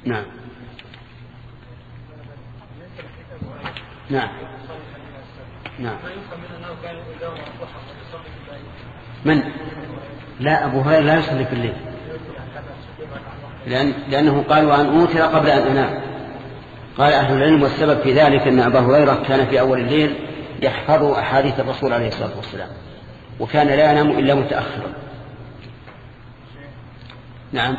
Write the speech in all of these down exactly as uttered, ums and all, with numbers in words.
نعم نعم نعم من لا أبو هريرة لا يصلي في الليل لأن لأنه قال وأن أوتر قبل أن أنام. قال أهل العلم والسبب في ذلك أن أبا هريرة كان في أول الليل يحفظ أحاديث الرسول عليه الصلاة والسلام وكان لا ينام إلا متأخرا. نعم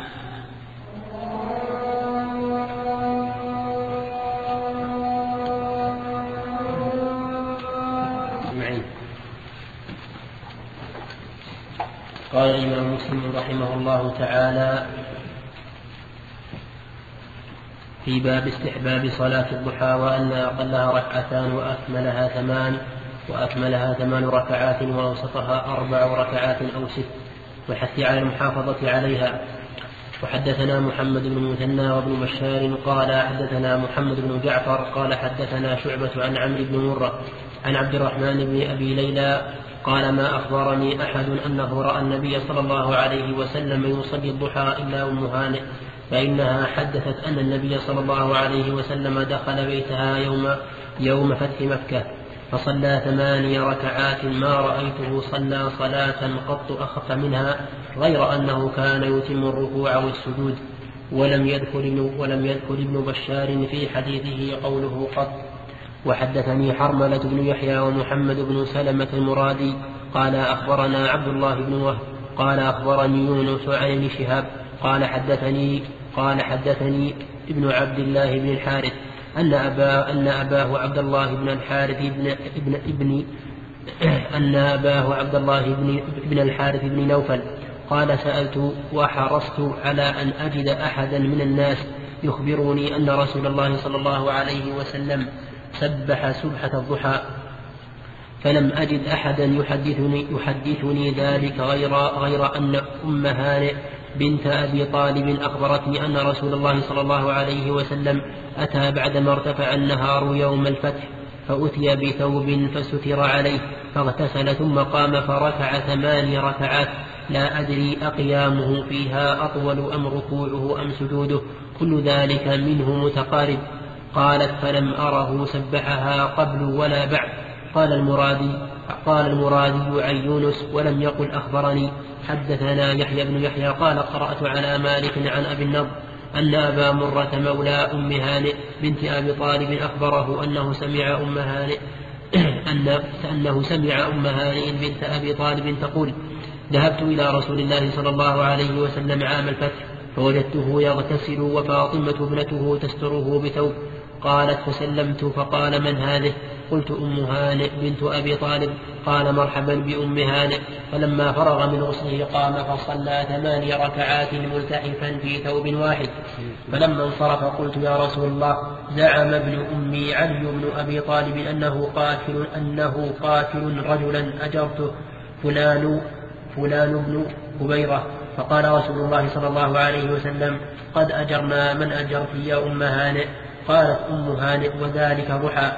قال الإمام مسلم رحمه الله تعالى في باب استحباب صلاة الضحى وأن أقلها ركعتان وأكملها ثمان وأكملها ثمان ركعات وأوسطها أربع ركعات أو ست والحث على المحافظة عليها. وحدثنا محمد بن المثنى وابن بشار قال حدثنا محمد بن جعفر قال حدثنا شعبة عن عمرو بن مرة عن عبد الرحمن بن أبي ليلى قال ما أخبرني أحد أنه رأى النبي صلى الله عليه وسلم يصلي الضحى إلا أم هانئ فإنها حدثت أن النبي صلى الله عليه وسلم دخل بيتها يوم, يوم فتح مكة فصلى ثماني ركعات ما رأيته صلى صلاة قط أخف منها غير أنه كان يتم الركوع والسجود. ولم يذكر ابن, ولم يذكر ابن بشار في حديثه قوله قط. وحدثني حرملة بن يحيى ومحمد بن سلمة المرادي قال أخبرنا عبد الله بن وهب قال أخبرني يونس عن ابن شهاب قال حدثني قال حدثني ابن عبد الله بن الحارث أن أباه أن أباه عبد الله بن الحارث ابن ابن ابن أن أباه عبد الله بن ابن الحارث بن نوفل قال سألت وحرصت على أن أجد أحدا من الناس يخبرني أن رسول الله صلى الله عليه وسلم سبح سبحة الضحى فلم أجد أحدا يحدثني, يحدثني ذلك غير, غير أن أم هانئ بنت أبي طالب أخبرتني أن رسول الله صلى الله عليه وسلم أتى بعدما ارتفع النهار يوم الفتح فأتي بثوب فستر عليه فاغتسل ثم قام فركع ثماني ركعات لا أدري أقيامه فيها أطول أم ركوعه أم سجوده كل ذلك منه متقارب. قالت فلم أره سبحها قبل ولا بعد. قال المرادي قال المرادي عن يونس ولم يقل أخبرني. حدثنا يحيى بن يحيى قال قرأت على مالك عن أبي النضر أن أبا مرة مولى أم هانئ بنت أبي طالب أخبره أنه سمع أم هانئ أن أنه سمع أم هانئ بنت أبي طالب تقول ذهبت إلى رسول الله صلى الله عليه وسلم عام الفتح فوجدته يغتسل وفاطمة ابنته تستره بثوب. قالت فسلمت فقال من هذه؟ قلت أم هانئ بنت أبي طالب. قال مرحبا بأم هانئ. فلما فرغ من غسله قام فصلى ثماني ركعات ملتحفا في ثوب واحد. فلما انصرف قلت يا رسول الله زعم ابن أمي علي بن أبي طالب أنه قاتل, أنه قاتل رجلا أجرته فلان, فلان بن هبيرة. فقال رسول الله صلى الله عليه وسلم قد أجرنا من أجرت يا أم هانئ. قالت أم هانئ وذلك ضحى.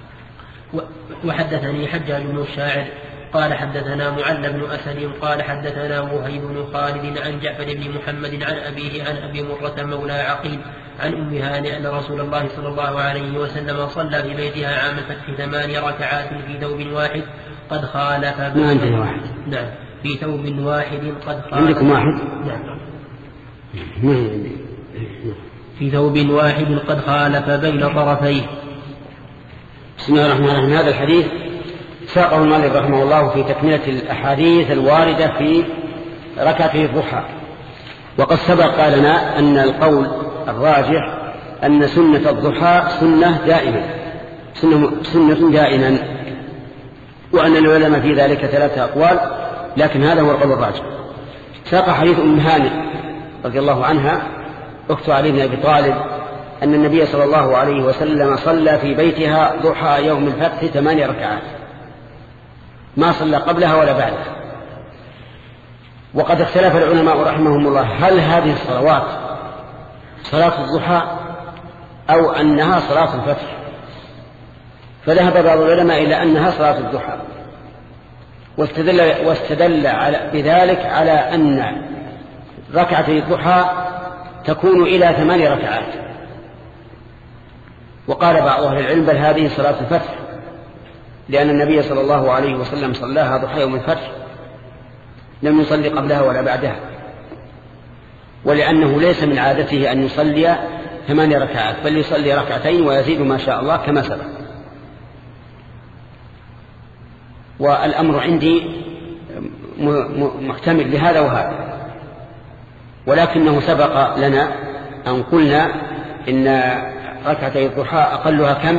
وحدثني حجاج بن الشاعر قال حدثنا معل بن أسد قال حدثنا وهيب بن خالد عن جعفر بن محمد عن أبيه عن أبي مرة مولى عقيل عن أم هانئ أن رسول الله صلى الله عليه وسلم صلى في بيتها عام الفتح ثماني ركعات في ثوب واحد قد خالف ما عندنا واحد. نعم في ثوب واحد قد خالف. عندكم واحد؟ نعم في ثوب واحد قد خالف بين طرفيه. بسم الله الرحمن الرحيم. هذا الحديث ساقه المؤلف رحمه الله في تكملة الأحاديث الواردة في ركعتي الضحى. وقد سبق لنا أن القول الراجح أن سنة الضحى سنة دائما سنة, سنة دائما وأن العلماء في ذلك ثلاثة أقوال لكن هذا هو القول الراجح. ساق حديث أم هانئ رضي الله عنها أخت علي بن أبي طالب أن النبي صلى الله عليه وسلم صلى في بيتها ضحى يوم الفتح ثماني ركعات ما صلى قبلها ولا بعدها. وقد اختلف العلماء رحمهم الله هل هذه الصلوات صلاة الضحى أو أنها صلاة الفتح. فذهب بعض العلماء إلى أنها صلاة الضحى واستدل, واستدل على بذلك على أن ركعتي الضحى تكون إلى ثمان ركعات. وقال بعض أهل العلم بل هذه صلاة الفتح، لأن النبي صلى الله عليه وسلم صلاها ضحى يوم الفتح، لم يصلي قبلها ولا بعدها، ولأنه ليس من عادته أن يصلي ثمان ركعات، بل يصلي ركعتين ويزيد ما شاء الله كما سبق. والأمر عندي محتمل لهذا وهذا، ولكنه سبق لنا أن قلنا إن ركعتي الضحى أقلها كم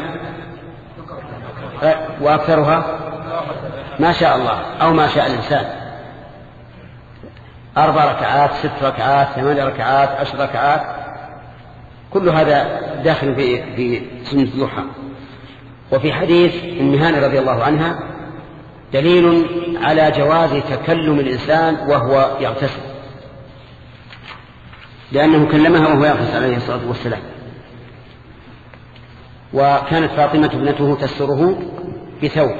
وأكثرها ما شاء الله أو ما شاء الإنسان، أربع ركعات، ست ركعات، ثمان ركعات، عشر ركعات، كل هذا داخل في في سنة الضحى. وفي حديث أم هانئ رضي الله عنها دليل على جواز تكلم الإنسان وهو يغتسل، لأنه كلمها وهو يغتسل عليه الصلاة والسلام. وكانت فاطمة ابنته تستره بثوب،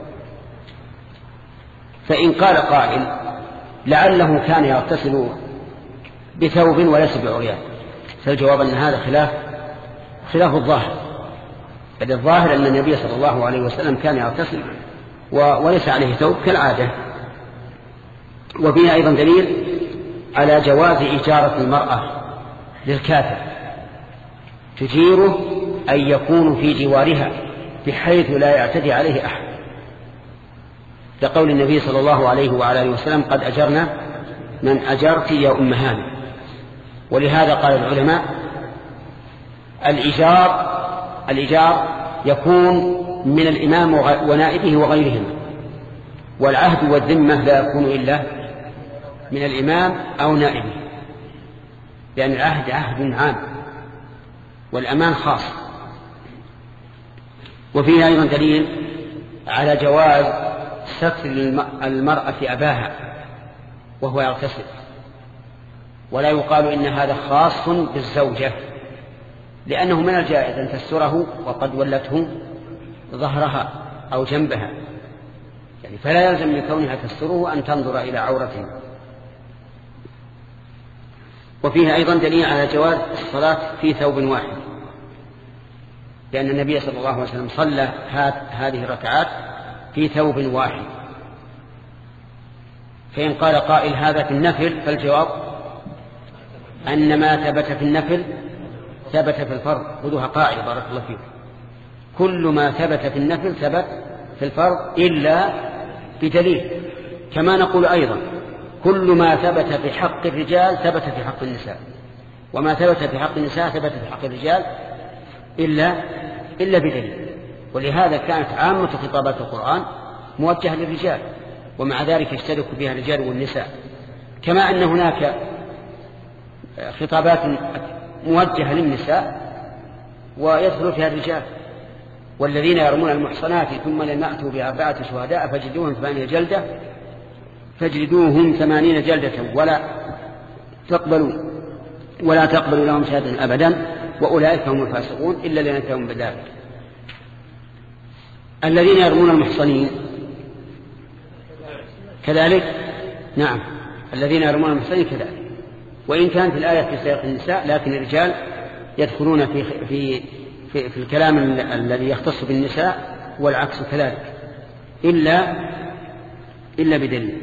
فإن قال قائل لعله كان يغتسل بثوب وليس بعريان، فالجواب أن هذا خلاف خلاف الظاهر، بل الظاهر أن النبي صلى الله عليه وسلم كان يغتسل وليس عليه ثوب كالعادة. وفيها أيضا دليل على جواز إجارة المرأة للكافر، تجيره أن يكون في جوارها بحيث لا يعتدي عليه أحد، لقول النبي صلى الله عليه وعلى وسلم قد أجرنا من أجرت يا أم هانئ. ولهذا قال العلماء الإجار الإجار يكون من الإمام ونائبه وغيرهما، والعهد والذمة لا يكون إلا من الإمام أو نائبه، لأن العهد عهد عام والأمان خاص. وفيه أيضا دليل على جواز ستر المرأة أباها وهو يغتسل، ولا يقال إن هذا خاص بالزوجة، لأنه من الجائز أن تستره وقد ولته ظهرها أو جنبها، يعني فلا يلزم من كونها تستره أن تنظر إلى عورته. وفيها أيضا دليل على جواز الصلاة في ثوب واحد، لأن النبي صلى الله عليه وسلم صلى هذه الركعات في ثوب واحد. فإن قال قائل هذا في النفل، فالجواب أن ما ثبت في النفل ثبت في الفرض. خذوها قاعدة بارك الله فيكم، كل ما ثبت في النفل ثبت في الفرض إلا بدليل. كما نقول أيضا كل ما ثبت في حق الرجال ثبت في حق النساء، وما ثبت في حق النساء ثبت في حق الرجال إلا إلا بدليل. ولهذا كانت عامة خطابات القرآن موجهة للرجال، ومع ذلك يشترك فيها الرجال والنساء، كما أن هناك خطابات موجهة للنساء ويدخل فيها الرجال. والذين يرمون المحصنات ثم لم يأتوا بأربعة شهداء فجلدوهم ثمانين جلدة فاجلدوهم ثمانين جلدة ولا تقبلوا ولا تقبلوا لهم شهادة أبدا وأولئك هم الفاسقون إلا لنتهم بذلك. الذين يرمون المحصنين كذلك، نعم الذين يرمون المحصنين كذلك، وإن كانت الآية في سياق النساء، لكن الرجال يدخلون في في في, في الكلام الذي يختص بالنساء والعكس كذلك إلا إلا بدليل.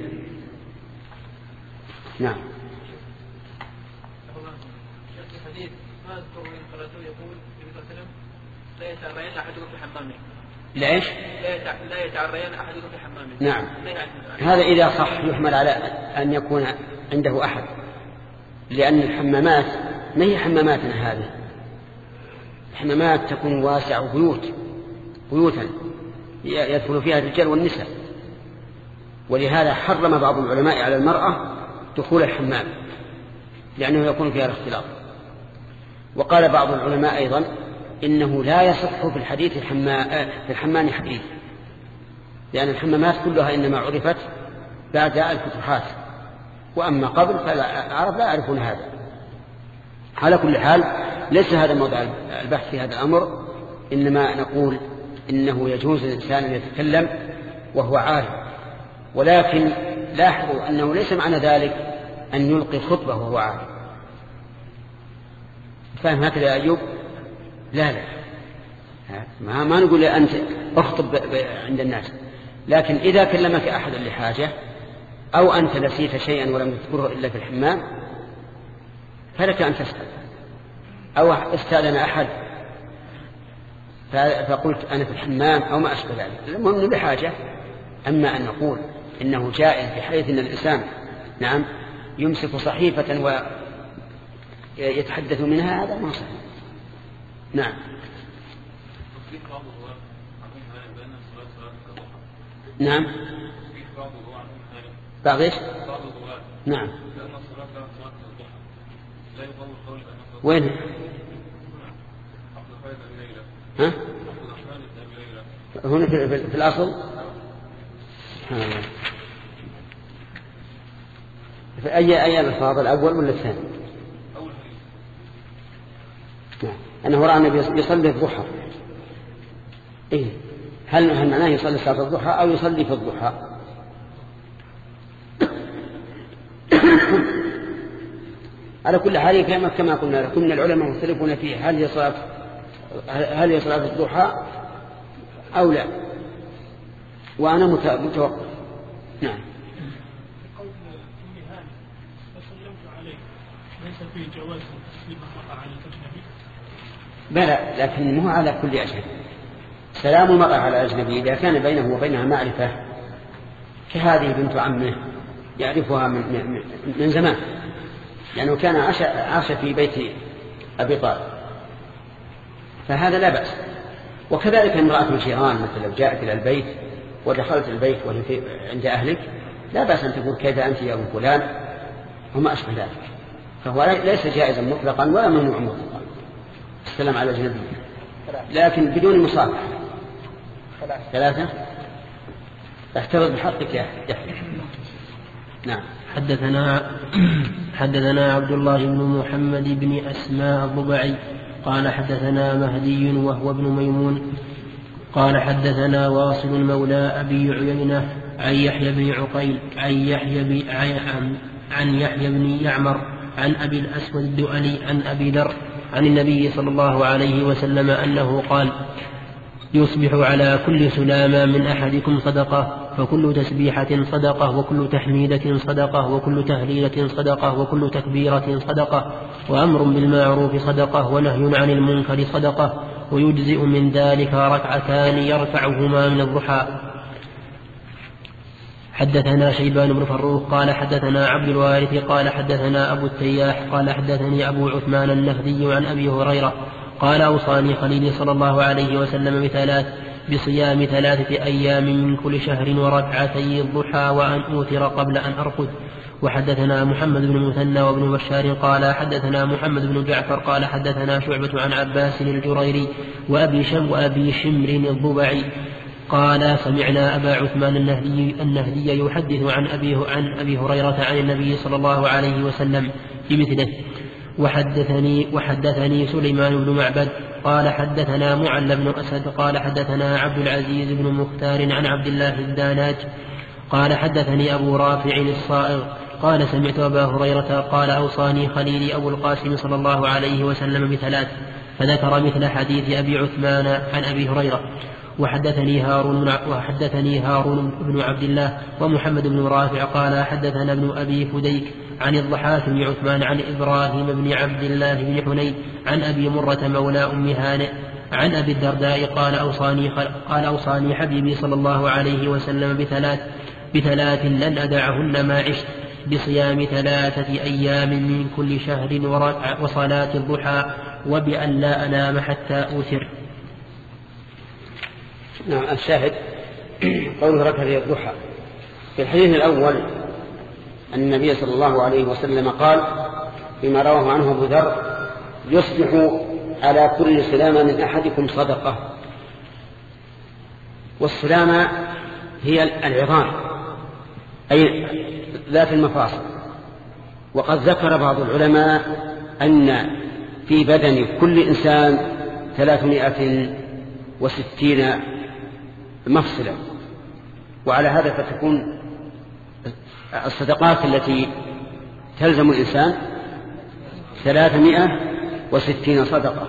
نعم. لا يتعرين أحدكم في حمامه. ليش؟ لا يتعرين أحدكم في حمامه. نعم. هذا إذا صح يحمل على أن يكون عنده أحد، لأن الحمامات ما هي حماماتنا هذه، الحمامات تكون واسعة بيوت بيوتا يدخل فيها الرجال والنساء، ولهذا حرم بعض العلماء على المرأة دخول الحمام لأنه يكون فيها الاختلاط. وقال بعض العلماء أيضا إنه لا يصح في الحديث في الحمام حديث، لأن الحمامات كلها إنما عرفت بعد الفتوحات، وأما قبل فالعرب لا يعرفون هذا. على كل حال ليس هذا موضع البحث في هذا الأمر، إنما نقول إنه يجوز للإنسان أن يتكلم وهو عارف، ولكن لاحظوا أنه ليس معنى ذلك أن يلقي خطبة وهو عارف، فاهم هكذا يا أيوب؟ لا لا ما, ما نقول أنت اخطب عند الناس، لكن إذا كلمك أحد لحاجة أو أنت نسيت شيئا ولم تذكره إلا في الحمام فلك أن تسأل، أو استأذن أحد فقلت أنا في الحمام أو ما أشبه ذلك، المهم بحاجة. أما أن نقول إنه جائز بحيث أن الإنسان نعم يمسك صحيفة ويتحدث منها، هذا ما صحيح. نعم نعم بعض ايش؟ نعم وين؟ ها؟ هنا في, في, في الأصل في أي أي الألفاظ الأول ولا الثاني؟ نعم أنه رأى النبي يصلي الضحى. إيه هل هل معناه يصلي صلاة الضحى أو يصلي في الضحى؟ على كل حال كما كما قلنا لكم من العلماء مختلفون فيه هل هي صلاة هل هي صلاة الضحى أو لا، وأنا متوقف. نعم. بلى لكن مو على كل أجنبي. سلام المرأة على أجنبي إذا كان بينه وبينها معرفة كهذه بنت عمه يعرفها من, من, من زمان، لأنه كان عاش, عاش في بيت أبي طالب، فهذا لا بأس. وكذلك امرأة الجيران مثل لو جاءت إلى البيت ودخلت البيت وهي عند أهلك لا بأس أن تقول كيف أنت يا أبو فلان وما أشبه ذلك، فهو ليس جائزا مطلقا ولا ممنوع مطلقا السلام على الأجنبي، لكن بدون مصافحة. ثلاثة احتفظ بحقك يا يحيى. نعم. حدثنا حدثنا عبد الله بن محمد بن أسماء الضبعي قال حدثنا مهدي وهو ابن ميمون قال حدثنا واصل مولى أبي عيينة عن يحيى بن عقيل عن يحيى بن عن, عن يحيى بن يعمر عن أبي الأسود الدؤلي عن أبي ذر عن النبي صلى الله عليه وسلم أنه قال: يصبح على كل سلامة من أحدكم صدقة، فكل تسبيحة صدقة، وكل تحميدة صدقة، وكل تهليلة صدقة، وكل تكبيرة صدقة، وأمر بالمعروف صدقة، ونهي عن المنكر صدقة، ويجزئ من ذلك ركعتان يرفعهما من الضحى. حدثنا شيبان بن فروخ قال حدثنا عبد الوارث قال حدثنا أبو التياح قال حدثني أبو عثمان النهدي عن أبي هريرة قال: أوصاني خليلي صلى الله عليه وسلم بثلاث بصيام ثلاثة أيام من كل شهر وركعتي الضحى وأن أوتر قبل أن أرقد. وحدثنا محمد بن مثنى وابن بشار قال حدثنا محمد بن جعفر قال حدثنا شعبة عن عباس الجريري وأبي شم وأبي شمر الضبعي قال: سمعنا أبا عثمان النهدي, النهدي يحدث عن أبي, عن أبي هريرة عن النبي صلى الله عليه وسلم بمثله. وحدثني, وحدثني سليمان بن معبد قال حدثنا معل بن أسد قال حدثنا عبد العزيز بن مختار عن عبد الله الداناج قال حدثني أبو رافع الصائغ قال: سمعت أبا هريرة قال: أوصاني خليلي أبو القاسم صلى الله عليه وسلم بثلاث، فذكر مثل حديث أبي عثمان عن أبي هريرة. وحدثني هارون, وحدثني هارون بن عبد الله ومحمد بن رافع قال حدثنا ابن أبي فديك عن الضحاك بن عثمان عن إبراهيم بن عبد الله بن حنين عن أبي مرة مولى أم هانئ عن أبي الدرداء قال: أوصاني, قال أوصاني حبيبي صلى الله عليه وسلم بثلاث بثلاث لن أدعهن ما عشت: بصيام ثلاثة أيام من كل شهر وصلاة الضحى، وبأن لا أنام حتى أوتر. نعم. الشاهد قوله ركعتي الضحى. في الحديث الأول أن النبي صلى الله عليه وسلم قال فيما رواه عنه أبو ذر: يصبح على كل سلامة من أحدكم صدقة. والسلامة هي العظام أي ذات المفاصل. وقد ذكر بعض العلماء أن في بدن كل إنسان ثلاثمائة وستين مفصلا، وعلى هذا فتكون الصدقات التي تلزم الإنسان ثلاثمائة وستين صدقة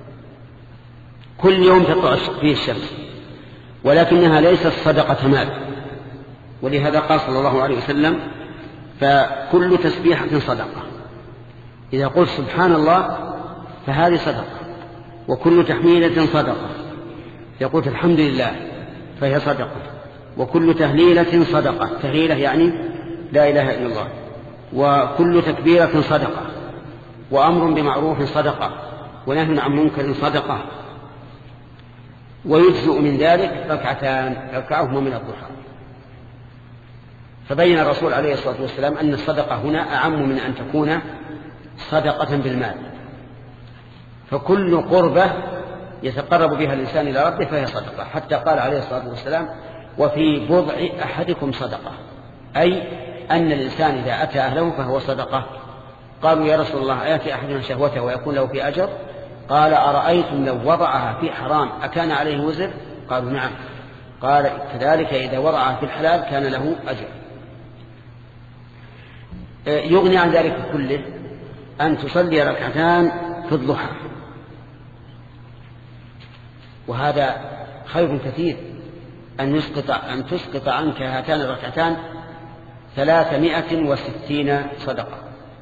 كل يوم تطلع فيه الشمس، ولكنها ليست صدقة مال. ولهذا قال صلى الله عليه وسلم فكل تسبيحة صدقة. إذا قلت سبحان الله فهذه صدقة، وكل تحميلة صدقة. إذا قلت الحمد لله فهي صدقة، وكل تهليلة صدقة. تهليلة يعني لا إله إلا الله. وكل تكبيرة صدقة، وأمر بمعروف صدقة، ونهي عن منكر صدقة. ويجزء من ذلك ركعتان ركعهما من الضحى. فبين الرسول عليه الصلاة والسلام أن الصدقة هنا أعم من أن تكون صدقة بالمال. فكل قربة يتقرب بها الإنسان إلى ربه فهي صدقة، حتى قال عليه الصلاة والسلام وفي بضع أحدكم صدقة، أي أن الإنسان إذا أتى أهله فهو صدقة. قالوا يا رسول الله أيأتي أحدنا شهوته ويكون له في أجر؟ قال أرأيتم لو وضعها في حرام أكان عليه وزر؟ قالوا نعم. قال كذلك إذا وضعها في الحلال كان له أجر. يغني عن ذلك كله أن تصلي ركعتان في الضحى، وهذا خير كثير. أن يسقط أن تسقط عنك هاتان الركعتان ثلاثمائة وستين صدقة.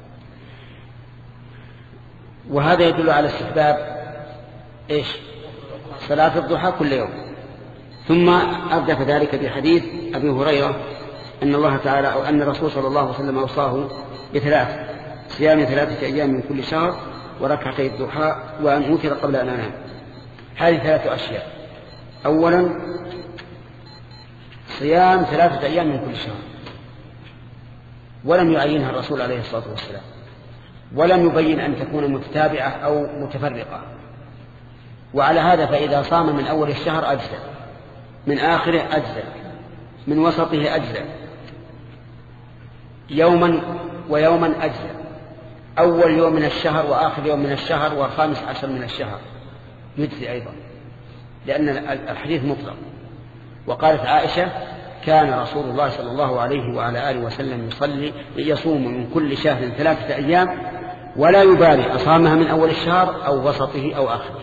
وهذا يدل على استحباب إيش؟ صلاة الضحى كل يوم. ثم أردف ذلك بحديث أبي هريرة أن الله تعالى أو أن الرسول صلى الله عليه وسلم أوصاه بثلاث: صيام ثلاثة أيام من كل شهر، وركعتي الضحى، وأن أوتر قبل أن أنام. هذه ثلاثة أشياء. أولا صيام ثلاثة أيام من كل شهر، ولم يعينها الرسول عليه الصلاة والسلام، ولم يبين أن تكون متتابعة أو متفرقة. وعلى هذا فإذا صام من أول الشهر أجزأ، من آخره أجزأ، من وسطه أجزأ، يوما ويوما أجزأ، أول يوم من الشهر وآخر يوم من الشهر والخامس عشر من الشهر يجزي أيضا، لأن الحديث مطلق. وقالت عائشة كان رسول الله صلى الله عليه وعلى آله وسلم يصلي يصوم من كل شهر ثلاثة أيام ولا يبالي أصامها من أول الشهر أو وسطه أو آخره.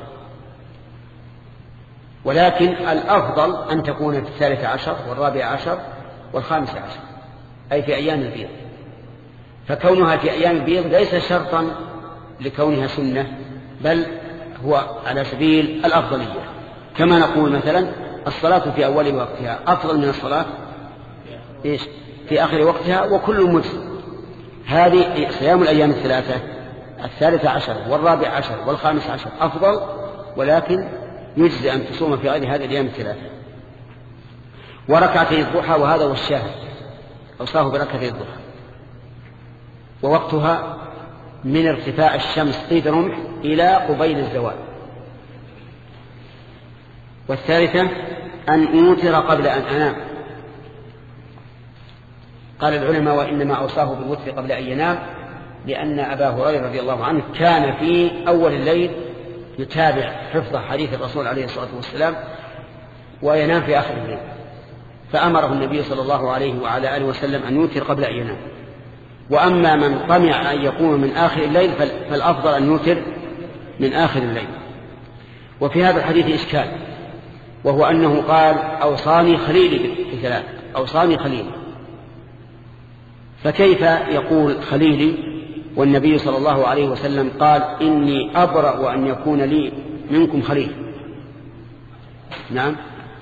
ولكن الأفضل أن تكون في الثالث عشر والرابع عشر والخامس عشر، أي في أيام البيض. فكونها في أيام البيض ليس شرطا لكونها سنة، بل هو على سبيل الأفضلية. كما نقول مثلا الصلاة في أول وقتها أفضل من الصلاة إيش؟ في آخر وقتها، وكل مجزئ. هذه صيام الأيام الثلاثة، الثالث عشر والرابع عشر والخامس عشر أفضل، ولكن يجزي أن تصوم في غير هذه الأيام الثلاثة. وركعتي الضحى، وهذا هو الشاهد، أوصاه بركعتي الضحى، ووقتها من ارتفاع الشمس قيد رمح إلى قبيل الزوال. والثالثة أن أوتر قبل أن أنام. قال العلماء وإنما أوصاه بالوتر قبل أن ينام لأن أبا هريرة رضي الله عنه كان في أول الليل يتابع حفظ حديث الرسول عليه الصلاة والسلام وينام في آخر الليل، فأمره النبي صلى الله عليه وعلى آله وسلم أن يوتر قبل أن ينام. وأما من طمع أن يقوم من آخر الليل فالأفضل أن يوتر من آخر الليل. وفي هذا الحديث إشكال، وهو أنه قال أوصاني خليلي بثلاث، أوصاني خليلي، فكيف يقول خليلي والنبي صلى الله عليه وسلم قال إني أبرأ أن يكون لي منكم خليل؟ نعم،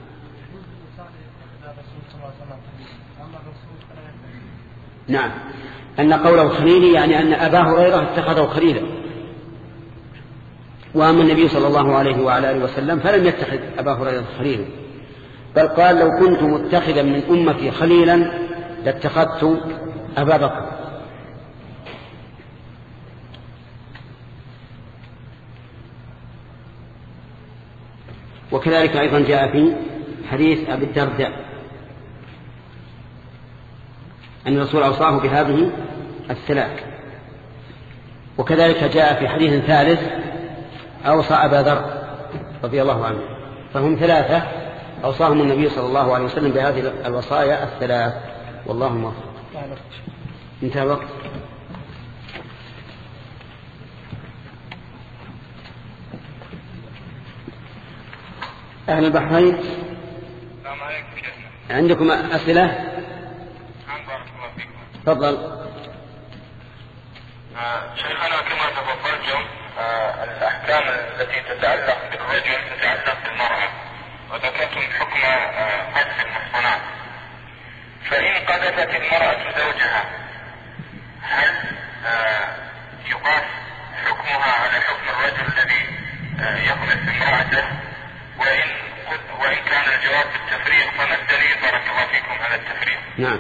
نعم، أن قوله خليلي يعني أن أبا هريرة اتخذه خليلا، وأما النبي صلى الله عليه وعلى آله وسلم فلم يتخذ أبا هريرة خليلا، بل قال لو كنت متخذا من أمتي خليلا لاتخذت أبا بكر. وكذلك أيضا جاء في حديث أبي الدرداء أن الرسول أوصاه بهذه الثلاث. وكذلك جاء في حديث ثالث أوصى أبا ذر رضي الله عنه. فهم ثلاثة أوصاهم النبي صلى الله عليه وسلم بهذه الوصايا الثلاث. والله موفق. انتهى الوقت. أهل البحرين. السلام عليكم شيخنا. عندكم أسئلة؟ نعم بارك الله فيكم. تفضل. آه شيخنا كما تفضلتم آه الأحكام التي تتعلق بالرجل تتعلق بالمرأة، وذكرتم حكم آه قذف المحصنات. فإن قذفت المرأة زوجها هل آه يقاس حكمها على حكم الرجل الذي آه يقذف امرأته؟ وإن وإن كان الجواب بالتفريق فما الدليل بارك الله فيكم على التفريق؟ نعم،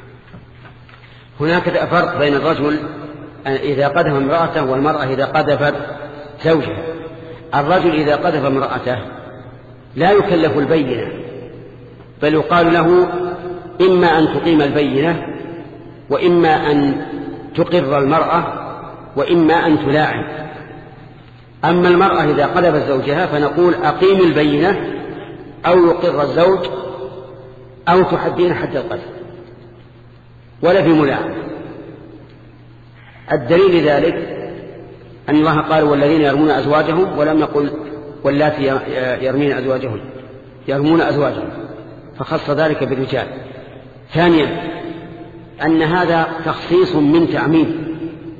هناك فرق بين الرجل إذا قذف امرأته والمرأة إذا قذفت زوجها. الرجل إذا قذف امرأته لا يكلف البينة، بل يقال له إما أن تقيم البينة، وإما أن تقر المرأة، وإما أن تلاعن. أما المرأة إذا قذفت زوجها فنقول أقيم البينة أو يقر الزوج أو تحدين حد القذف، ولا في ملاعنة. الدليل ذلك أن الله قال والذين يرمون أزواجهم، ولم يقل واللاتي يرمين أزواجهم، يرمون أزواجهم، فخص ذلك بالرجال. ثانيا أن هذا تخصيص من تعميم،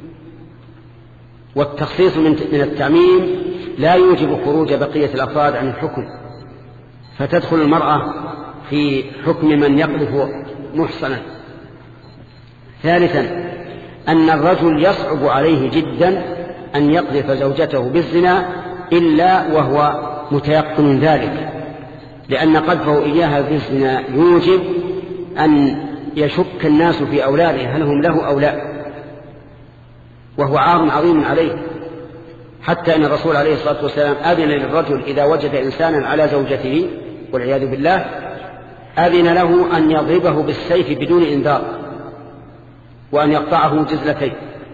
والتخصيص من التعميم لا يوجب خروج بقية الأفراد عن الحكم، فتدخل المرأة في حكم من يقذف محصنا. ثالثا أن الرجل يصعب عليه جدا أن يقذف زوجته بالزنا إلا وهو متيقن ذلك، لأن قذفه إياها بالزنا يوجب أن يشك الناس في أولاده هل هم له أو لا، وهو عار عظيم عليه، حتى أن الرسول عليه الصلاة والسلام أذن للرجل إذا وجد إنسانا على زوجته والعياذ بالله أذن له أن يضربه بالسيف بدون إنذار، وأن يقطعه جزلتين.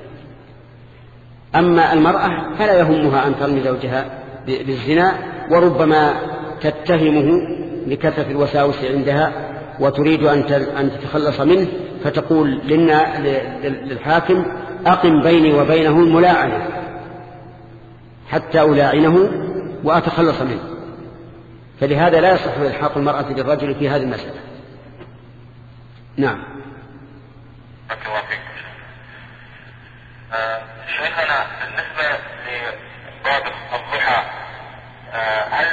أما المرأة فلا يهمها أن ترمي زوجها بالزنا، وربما تتهمه لكثرة الوساوس عندها وتريد أن تتخلص منه، فتقول للحاكم أقم بيني وبينه الملاعنة حتى ألاعنه وأتخلص منه. فلهذا لا يصح إلحاق المرأة بالرجل في هذه المسألة. نعم. آه شيخنا بالنسبة لباب الضحى، آه هل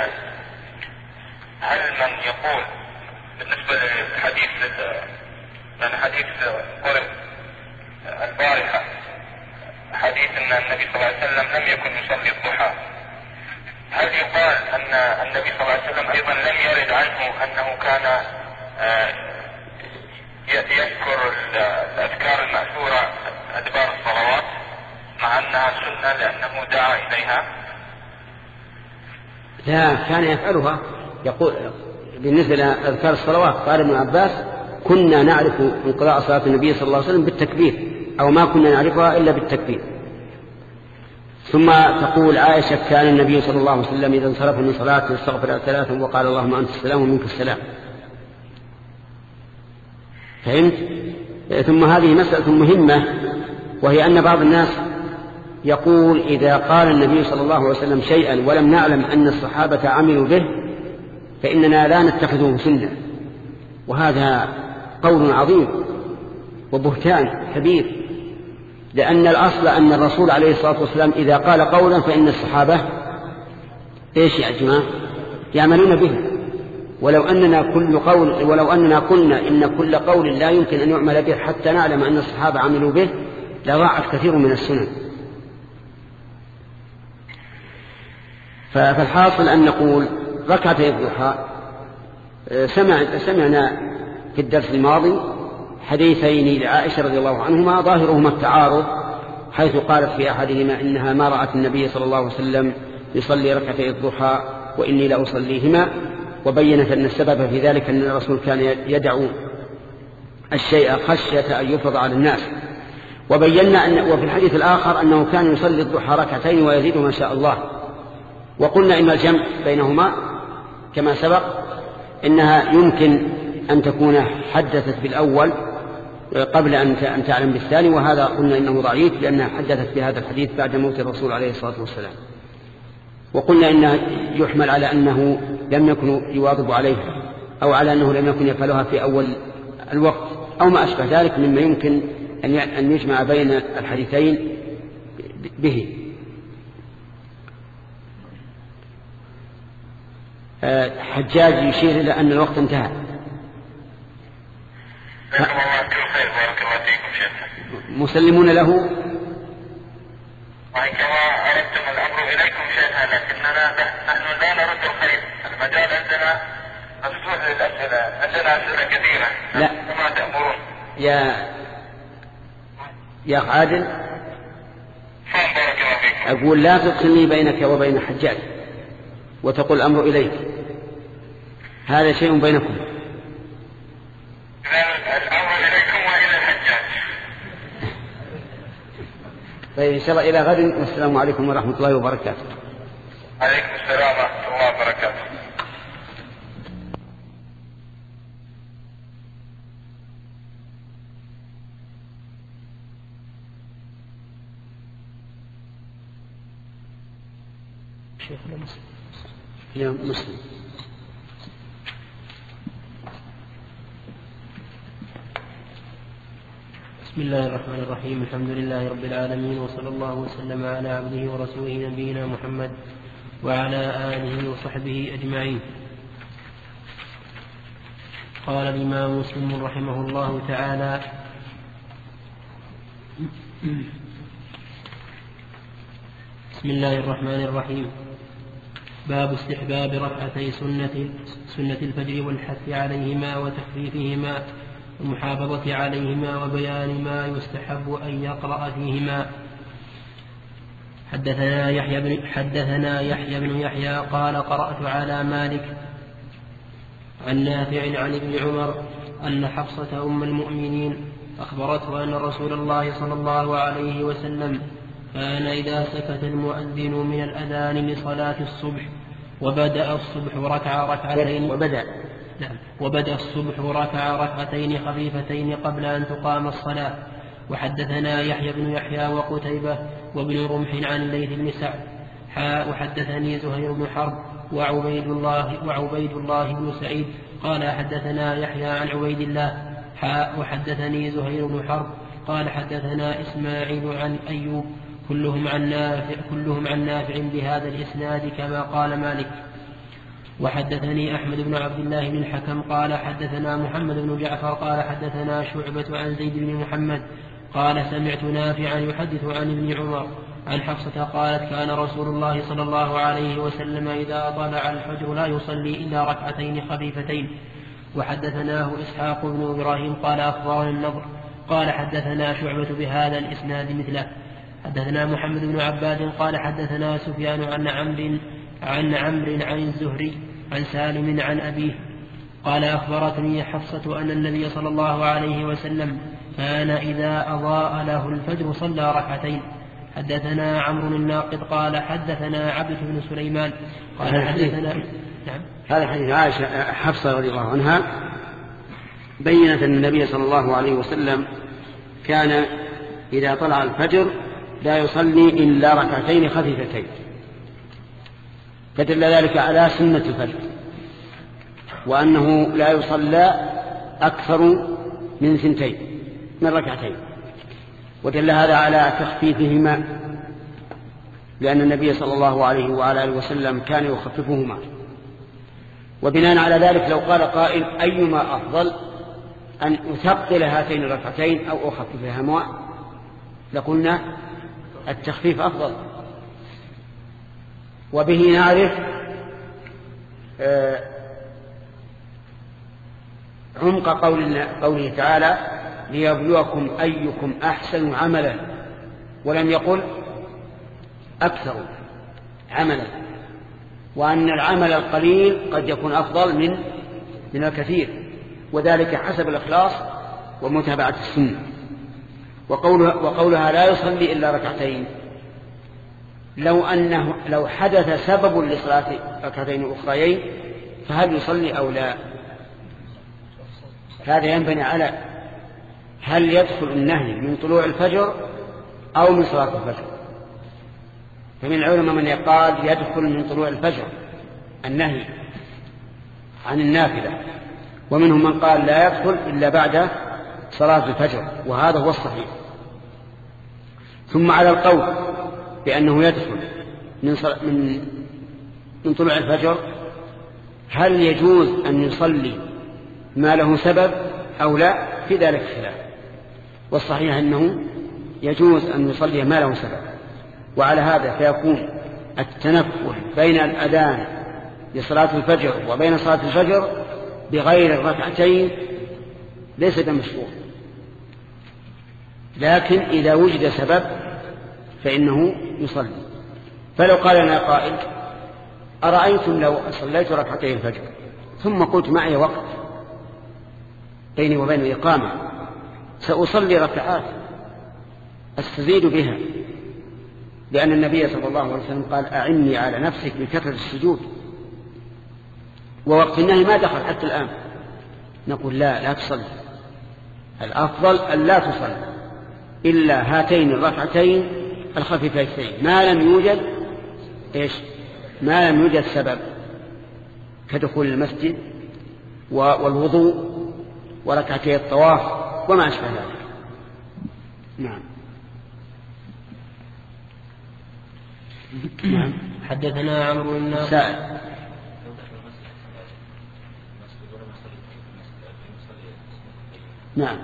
هل من يقول بالنسبة للحديث لأن حديث قرب البارحة حديث أن النبي صلى الله عليه وسلم لم يكن يصلي الضحى، هل يقال أن النبي صلى الله عليه وسلم أيضا لم يرد عنه أنه كان آه يذكر الأذكار المأثورة أدبار الصلوات مع أنها سنة لأنه دعا إليها؟ لا، كان يفعلها. يقول بالنسبة لأذكار الصلوات قال ابن عباس كنا نعرف انقضاء صلاة النبي صلى الله عليه وسلم بالتكبير، أو ما كنا نعرفها إلا بالتكبير. ثم تقول عائشة كان النبي صلى الله عليه وسلم إذا انصرف من صلاته استغفر ثلاثا وقال اللهم أنت السلام ومنك السلام. فهمت؟ ثم هذه مسألة مهمة، وهي أن بعض الناس يقول إذا قال النبي صلى الله عليه وسلم شيئا ولم نعلم أن الصحابة عملوا به فإننا لا نتخذه سنة، وهذا قول عظيم وبهتان كبير، لأن الأصل أن الرسول عليه الصلاة والسلام إذا قال قولا فإن الصحابة إيش يا جماعة يعملون به. ولو أننا كل قول ولو أننا قلنا إن كل قول لا يمكن أن يعمل به حتى نعلم أن الصحابة عملوا به لضاعت كثير من السنن. فالحاصل أن نقول ركعتي الضحى سمع سمعنا في الدرس الماضي حديثين لعائشة رضي الله عنهما ظاهرهما التعارض، حيث قالت في أحدهما إنها ما رأت النبي صلى الله عليه وسلم يصلي ركعتي الضحى وإني لأصليهما، وبينت أن السبب في ذلك أن الرسول كان يدعو الشيء خشية أن يفرض على الناس. وبينا أن وفي الحديث الآخر أنه كان يصلي الضحى ركعتين ويزيد ما شاء الله. وقلنا إن الجمع بينهما كما سبق إنها يمكن أن تكون حدثت بالأول قبل أن تعلم بالثاني، وهذا قلنا إنه ضعيف لأنها حدثت بهذا الحديث بعد موت الرسول عليه الصلاة والسلام. وقلنا إنه يحمل على أنه لم يكن يواظب عليها أو على أنه لم يكن يفعلها في أول الوقت أو ما أشبه ذلك مما يمكن أن يجمع بين الحديثين به. حجاج يشير إلى أن الوقت انتهى. مسلمون له. وكما أردتم الأمر إليكم شيئا لكننا نحن لا نرد الخير. المجال عندنا مفتوح للأسئلة، عندنا أسئلة كثيرة. لا. كما تأمرون. يا يا عادل. فهم بارك الله فيكم. أقول لا تدخلني بينك وبين حجاج وتقول الأمر إليك، هذا شيء بينكم. الأمر إليكم وإلى الحجاج. طيب إن شاء الله إلى غد، والسلام عليكم ورحمة الله وبركاته. عليكم السلام ورحمة الله وبركاته. شيخنا مسلم. يا مسلم. بسم الله الرحمن الرحيم، الحمد لله رب العالمين، وصلى الله وسلم على عبده ورسوله نبينا محمد وعلى آله وصحبه أجمعين. قال الإمام مسلم رحمه الله تعالى: بسم الله الرحمن الرحيم. باب استحباب ركعتي سنة سنة الفجر والحث عليهما وتخفيفهما والمحافظة عليهما وبيان ما يستحب أن يقرأ فيهما. حدثنا يحيى بن حدثنا يحيى بن يحيى قال: قرأت على مالك عن نافع عن ابن عمر أن حفصة أم المؤمنين أخبرته أن رسول الله صلى الله عليه وسلم كان إذا سكت المؤذن من الأذان لصلاة الصبح وبدأ الصبح ركع ركعتين وبدأ نعم وبدأ الصبح ركع ركعتين خفيفتين قبل أن تقام الصلاة. وحدثنا يحيى بن يحيى وقتيبة وابن رمح عن الليث بن سعد حاء. وحدثني زهير بن حرب وعبيد الله وعبيد الله بن سعيد قال حدثنا يحيى عن عبيد الله حاء. وحدثني زهير بن حرب قال حدثنا إسماعيل عن أيوب كلهم عن نافع كلهم عن نافع بهذا الإسناد كما قال مالك. وحدثني أحمد بن عبد الله بن الحكم قال حدثنا محمد بن جعفر قال حدثنا شعبة عن زيد بن محمد قال سمعت نافعا يحدث عن ابن عمر عن حفصة قالت: كان رسول الله صلى الله عليه وسلم إذا طلع الفجر لا يصلي إلا ركعتين خفيفتين. وحدثناه إسحاق بن إبراهيم قال أخبرنا النضر قال حدثنا شعبة بهذا الإسناد مثله. حدثنا محمد بن عباد قال حدثنا سفيان عن عمرو عن عمرو عن الزهري عن سالم عن أبيه قال: أخبرتني حفصة أن النبي صلى الله عليه وسلم كان إذا أضاء له الفجر صلى ركعتين. حدثنا عمرو الناقد قال حدثنا عبد بن سليمان قال حدثنا نعم هذا حديث عائشة حفصة رضي الله عنها بينت أن النبي صلى الله عليه وسلم كان إذا طلع الفجر لا يصلي إلا ركعتين خفيفتين، فدل ذلك على سنة الفجر وأنه لا يصلى أكثر من ثنتين من ركعتين، ودل هذا على تخفيفهما لأن النبي صلى الله عليه وعلى آله وسلم كان يخففهما. وبناء على ذلك لو قال قائل أيما أفضل أن أثقل هاتين الركعتين أو أخففهما لقلنا التخفيف أفضل. وبه نعرف عمق قوله تعالى: ليبلوكم أيكم أحسن عملا، ولم يقل أكثر عملا، وأن العمل القليل قد يكون أفضل من من الكثير، وذلك حسب الإخلاص ومتابعة السنة. وقولها, وقولها لا يصلي إلا ركعتين، لو أنه لو حدث سبب لصلاة ركعتين أخريين فهل يصلي أو لا؟ هذا ينبني على هل يدخل النهي من طلوع الفجر أو من صلاة الفجر. فمن العلماء من يقال يدخل من طلوع الفجر النهي، عن النافلة، ومنهم من قال لا يدخل إلا بعد صلاة الفجر، وهذا هو الصحيح. ثم على القول بأنه يدخل من, من, من طلوع الفجر، هل يجوز أن يصلي ما له سبب أو لا؟ في ذلك خلاف، والصحيح أنه يجوز أن يصلي ما له سبب. وعلى هذا فيكون التنفل بين الأذان لصلاة الفجر وبين صلاة الفجر بغير الركعتين ليس بمشروع، لكن إذا وجد سبب فإنه يصلي. فلو قال لنا قائل أرأيتم لو صليت ركعتين الفجر ثم قلت معي وقت بيني وبين الإقامة، سأصلي ركعات أستزيد بها، لأن النبي صلى الله عليه وسلم قال أعني على نفسك بكثرة السجود، ووقت النهي ما دخل حتى الآن. نقول لا لا تصلي، الأفضل أن لا تصلي إلا هاتين الركعتين الخفيفتين ما لم يوجد إيش ما لم يوجد سبب كدخول المسجد والوضوء وركعتي الطواف وما أشبه ذلك. نعم. نعم. حدثنا عمرو بن ناصر. نعم.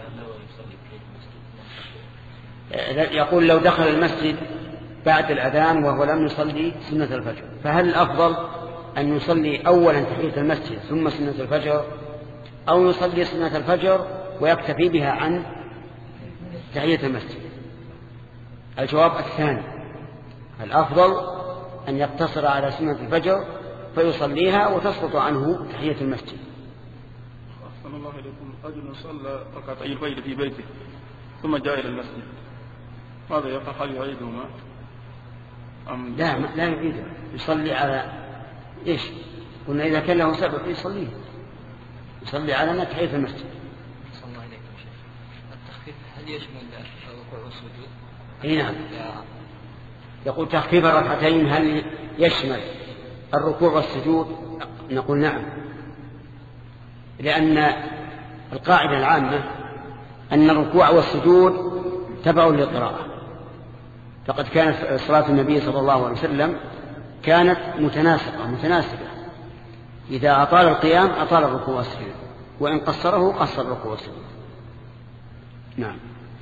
يقول لو دخل المسجد بعد الأذان وهو لم يصلي سنة الفجر، فهل الأفضل أن يصلي أولا تحية المسجد ثم سنة الفجر، أو يصلي سنة الفجر ويكتفي بها عن تحية المسجد؟ الجواب الثاني، الأفضل أن يقتصر على سنة الفجر فيصليها وتسقط عنه تحية المسجد. أحسن الله إليكم. رجل صلى ركعتي الفجر في بيته ثم جاء إلى المسجد، ماذا يقع؟ هل يعيدهما أم لا لا يعيده، يصلي على إيش؟ قلنا إذا كان له سبب يصليه، يصلي على تحية المسجد. صلى الله عليكم شيخ. التخفيف هل يشمل الركوع والسجود؟ اي نعم. يقول تخفيف الركعتين هل يشمل الركوع والسجود؟ نقول نعم، لأن القاعدة العامة أن الركوع والسجود تبع للقراءة، فقد كانت صلاة النبي صلى الله عليه وسلم كانت متناسقة متناسبة، إذا أطال القيام أطال الركوع والسجود، وإن قصره قصر الركوع والسجود. نعم.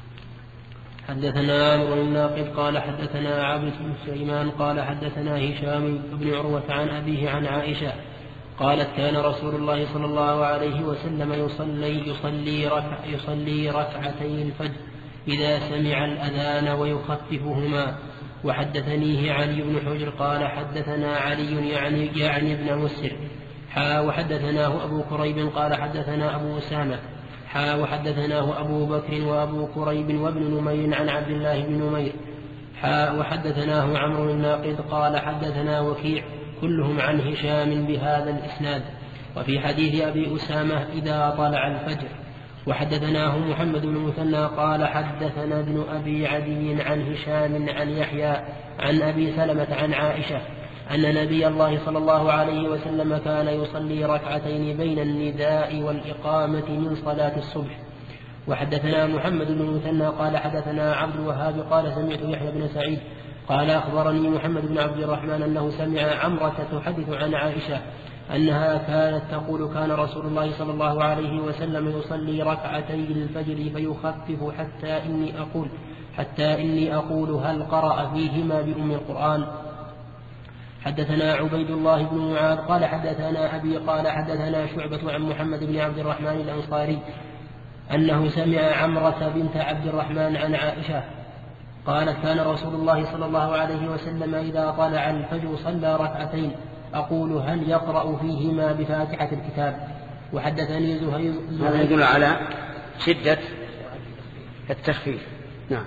حدثنا عمرو بن ناقد قال حدثنا عبد بن سليمان قال حدثنا هشام بن عروة عن أبيه عن عائشة قالت كان رسول الله صلى الله عليه وسلم يصلي يصلي, ركع يصلي ركعتي الفجر إذا سمع الأذان ويخففهما. وحدثنيه علي بن حجر قال حدثنا علي يعني, يعني ابن مسر حا وحدثناه أبو كريب قال حدثنا أبو أسامة حا وحدثناه أبو بكر وأبو كريب وابن نمير عن عبد الله بن نمير حا وحدثناه عمرو بن ناقد قال حدثنا وكيع كلهم عن هشام بهذا الإسناد. وفي حديث أبي أسامة إذا طلع الفجر. وحدثناه محمد بن مثنى قال حدثنا ابن أبي عدي عن هشام عن يحيى عن أبي سلمة عن عائشة أن نبي الله صلى الله عليه وسلم كان يصلي ركعتين بين النداء والإقامة من صلاة الصبح. وحدثنا محمد بن مثنى قال حدثنا عبد الوهاب قال سمعت يحيى بن سعيد قال أخبرني محمد بن عبد الرحمن أنه سمع عمرة تحدث عن عائشة أنها كانت تقول كان رسول الله صلى الله عليه وسلم يصلي ركعتي الفجر فيخفف حتى إني أقول حتى إني أقول هل قرأ فيهما بأم القرآن. حدثنا عبيد الله بن معاذ قال حدثنا أبي قال حدثنا شعبة عن محمد بن عبد الرحمن الأنصاري أنه سمع عمرة بنت عبد الرحمن عن عائشة قالت كان رسول الله صلى الله عليه وسلم إذا طلع الفجر صلى ركعتين أقول هل يقرأ فيهما بفاتحة الكتاب. وحدثني زهير. هذا يدل على شدة التخفيف. نعم.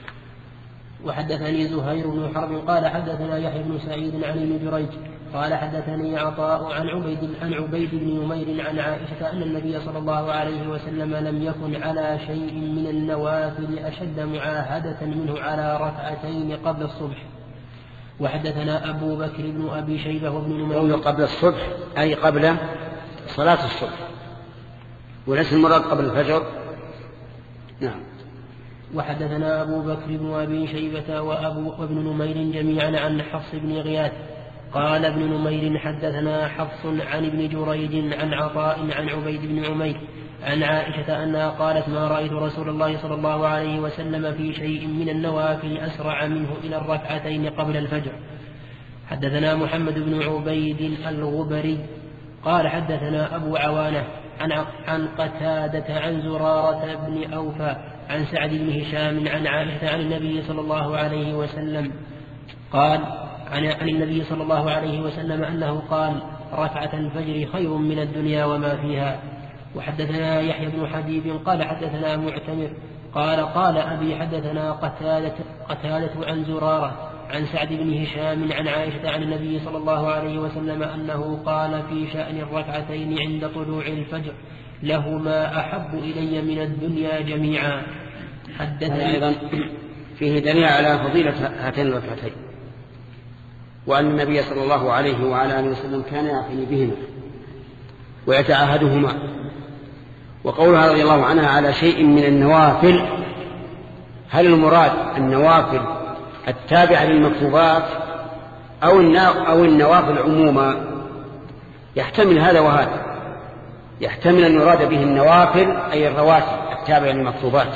وحدثني زهير بن حرب قال حدثنا يحيى بن سعيد عن ابن جريج قال حدثني عطاء عن عبيد عن عبيد بن نمير عن عائشة أن النبي صلى الله عليه وسلم لم يكن على شيء من النوافل أشد معاهدة منه على ركعتين قبل الصبح. وحدثنا أبو بكر بن أبي شيبة وابن نمير. قبل الصبح أي قبل صلاة الصبح وليس المراد قبل الفجر. نعم. وحدثنا أبو بكر بن أبي شيبة وأبو وابن نمير جميعا عن حفص بن غياث قال ابن نمير حدثنا حفص عن ابن جريج عن عطاء عن عبيد بن عمير عن عائشة أنها قالت ما رأيت رسول الله صلى الله عليه وسلم في شيء من النوافل أسرع منه إلى الركعتين قبل الفجر. حدثنا محمد بن عبيد الغبري قال حدثنا أبو عوانة عن عن قتادة عن زرارة بن أوفى عن سعد بن هشام عن عائشة عن النبي صلى الله عليه وسلم قال عن, عن النبي صلى الله عليه وسلم أنه قال ركعة الفجر خير من الدنيا وما فيها. وحدثنا يحيى بن حبيب قال حدثنا معتمر قال قال أبي حدثنا قتادة, قتادة عن زرارة عن سعد بن هشام عن عائشة عن النبي صلى الله عليه وسلم أنه قال في شأن الركعتين عند طلوع الفجر لهما أحب إلي من الدنيا جميعا. حدثنا أيضا فيه دليل على فضيلة هاتين الركعتين وأن النبي صلى الله عليه وعلى آله وسلم كان يعتني بهما ويتعاهدهما. وقولها رضي الله عنها على شيء من النوافل، هل المراد النوافل التابعة للمكتوبات أو النوافل عموما؟ يحتمل هذا وهذا، يحتمل أن يراد به النوافل أي الرواتب التابعة للمكتوبات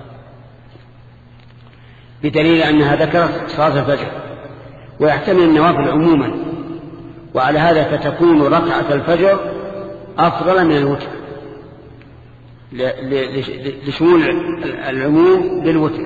بدليل أنها ذكرت صلاة الفجر، ويحتمل النوافل عموما، وعلى هذا فتكون ركعة الفجر أفضل من الوتر لشمول العموم بالوتر.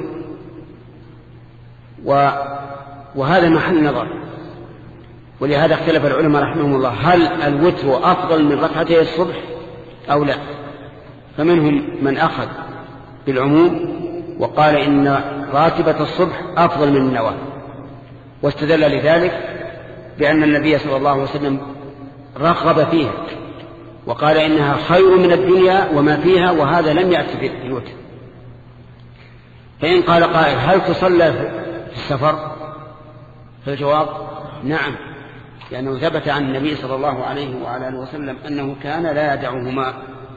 وهذا محل نظر، ولهذا اختلف العلماء رحمهم الله هل الوتر أفضل من ركعتي الصبح أو لا. فمنهم من أخذ بالعموم وقال إن راتبة الصبح أفضل من النوافل، واستدل لذلك بأن النبي صلى الله عليه وسلم رغب فيها وقال إنها خير من الدنيا وما فيها، وهذا لم يأتي في الوتر. فإن قال قائل هل تصلى في السفر؟ فالجواب نعم، لأنه ثبت عن النبي صلى الله عليه وعلى آله وسلم أنه كان لا يدعهما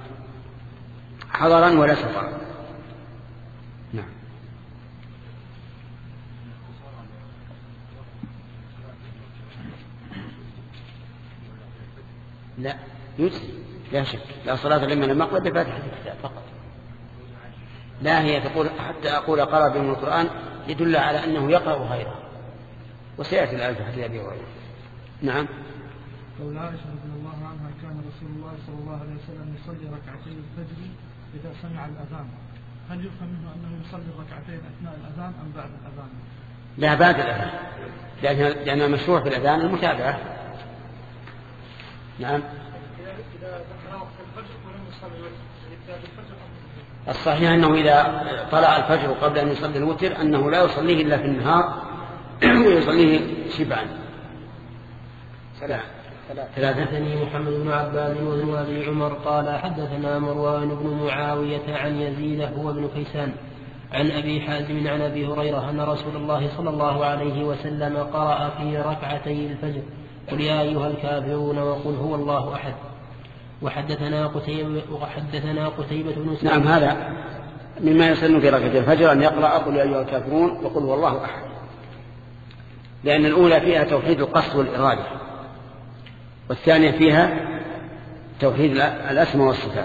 حضرا ولا سفرا. نعم. لا يجزي لا شك، لا صلاة لمن لم يقرأ بفاتحة الكتاب فقط. لا هي تقول حتى أقول قرأ بهم القرآن يدل على أنه يقرأ غيره، وسيأتي الآية في حديث أبي هريرة. نعم. قول عائشة رضي الله عنها كان رسول الله صلى الله عليه وسلم يصلي ركعتي الفجر إذا سمع الأذان، هل يفهم منه أنه يصلي ركعتين أثناء الأذان أم بعد الأذان؟ لا بعد الأذان، لأن لأن المشروع في الأذان المتابعة. نعم. الصحيح أنه إذا طلع الفجر قبل أن يصلي الوتر أنه لا يصليه إلا في النهار ويصليه شبعا. حدثني محمد بن عباد وابن أبي عمر قال حدثنا مروان بن معاوية عن يزيد هو ابن كيسان عن أبي حازم عن أبي هريرة أن رسول الله صلى الله عليه وسلم قرأ في ركعتي الفجر قل يا أيها الكافرون وقل هو الله أحد. وحدثنا قتيبة وحدثنا قتيبة بن سعيد. نعم، هذا مما يسن في ركعتي الفجر أن يقرأ قل يا أيها الكافرون وقل هو الله أحد، لأن الأولى فيها توحيد القصد والإرادة، والثانية فيها توحيد الأسماء والصفات.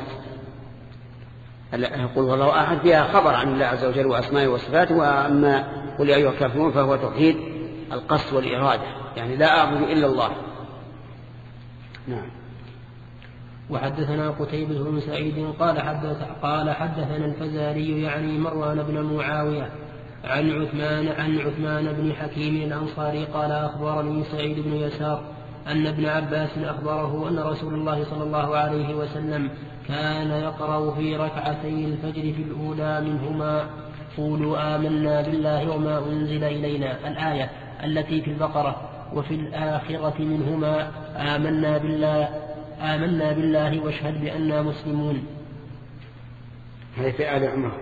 قل هو الله أحد فيها خبر عن الله عز وجل وأسمائه وصفاته، وأما قل يا أيها الكافرون فهو توحيد القصد والإرادة، يعني لا أعبد إلا الله. نعم. وحدثنا قتيبة بن سعيد قال حدث قال حدثنا الفزاري يعني مروان بن معاوية عن عثمان عن عثمان بن حكيم الأنصاري قال أخبرني سعيد بن يسار أن ابن عباس أخبره أن رسول الله صلى الله عليه وسلم كان يقرأ في ركعتي الفجر في الأولى منهما قولوا آمنا بالله وما أنزل إلينا الآية التي في البقرة، وفي الآخرة منهما آمنا بالله آمنا بالله واشهد بأننا مسلمون. هذه في آل عمران.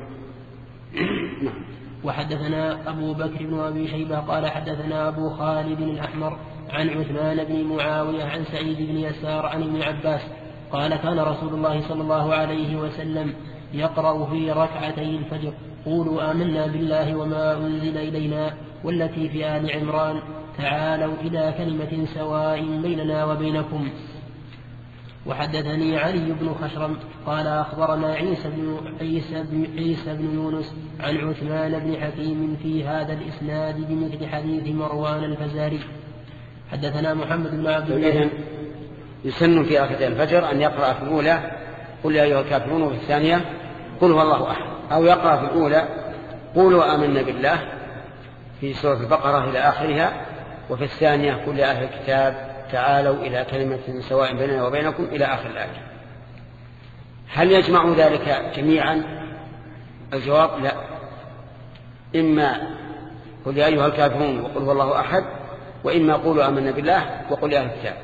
وحدثنا أبو بكر بن أبي شيبة قال حدثنا أبو خالد الأحمر عن عثمان بن معاوية عن سعيد بن يسار عن ابن عباس قال كان رسول الله صلى الله عليه وسلم يقرأ في ركعتي الفجر قولوا آمنا بالله وما أنزل إلينا والتي في آل عمران تعالوا إلى كلمة سواء بيننا وبينكم. وحدثني علي بن خشرم قال أخبرنا عيسى بن, عيسى بن, عيسى بن يونس عن عثمان بن حكيم في هذا الإسناد بمثل حديث مروان الفزاري. حدثنا محمد بن عبد الله. يسن في آخر الفجر أن يقرأ في الأولى قل يا أيها الكافرون وفي الثانية قل هو الله أحد، أو يقرأ في الأولى قولوا آمنا بالله في سورة البقرة إلى آخرها، وفي الثانية قل يا أهل الكتاب تعالوا إلى كلمة سواء بيننا وبينكم إلى آخر الآية. هل يجمع ذلك جميعا؟ الجواب لا، إما قل يا أيها الكافرون وقل هو الله أحد، وإما قولوا آمنا بالله وقل يا أهل الكتاب.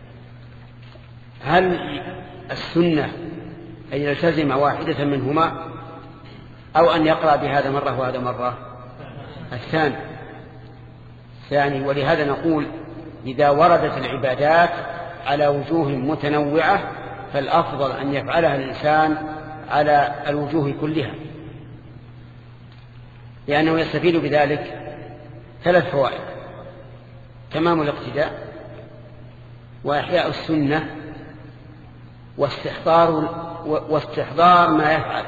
هل السنة أن يلتزم واحدة منهما أو أن يقرأ بهذا مرة وهذا مرة؟ الثاني ثاني. ولهذا نقول إذا وردت العبادات على وجوه متنوعة فالأفضل أن يفعلها الإنسان على الوجوه كلها، لأنه يستفيد بذلك ثلاث فوائد: تمام الاقتداء، وإحياء السنة، واستحضار واستحضار ما يفعل.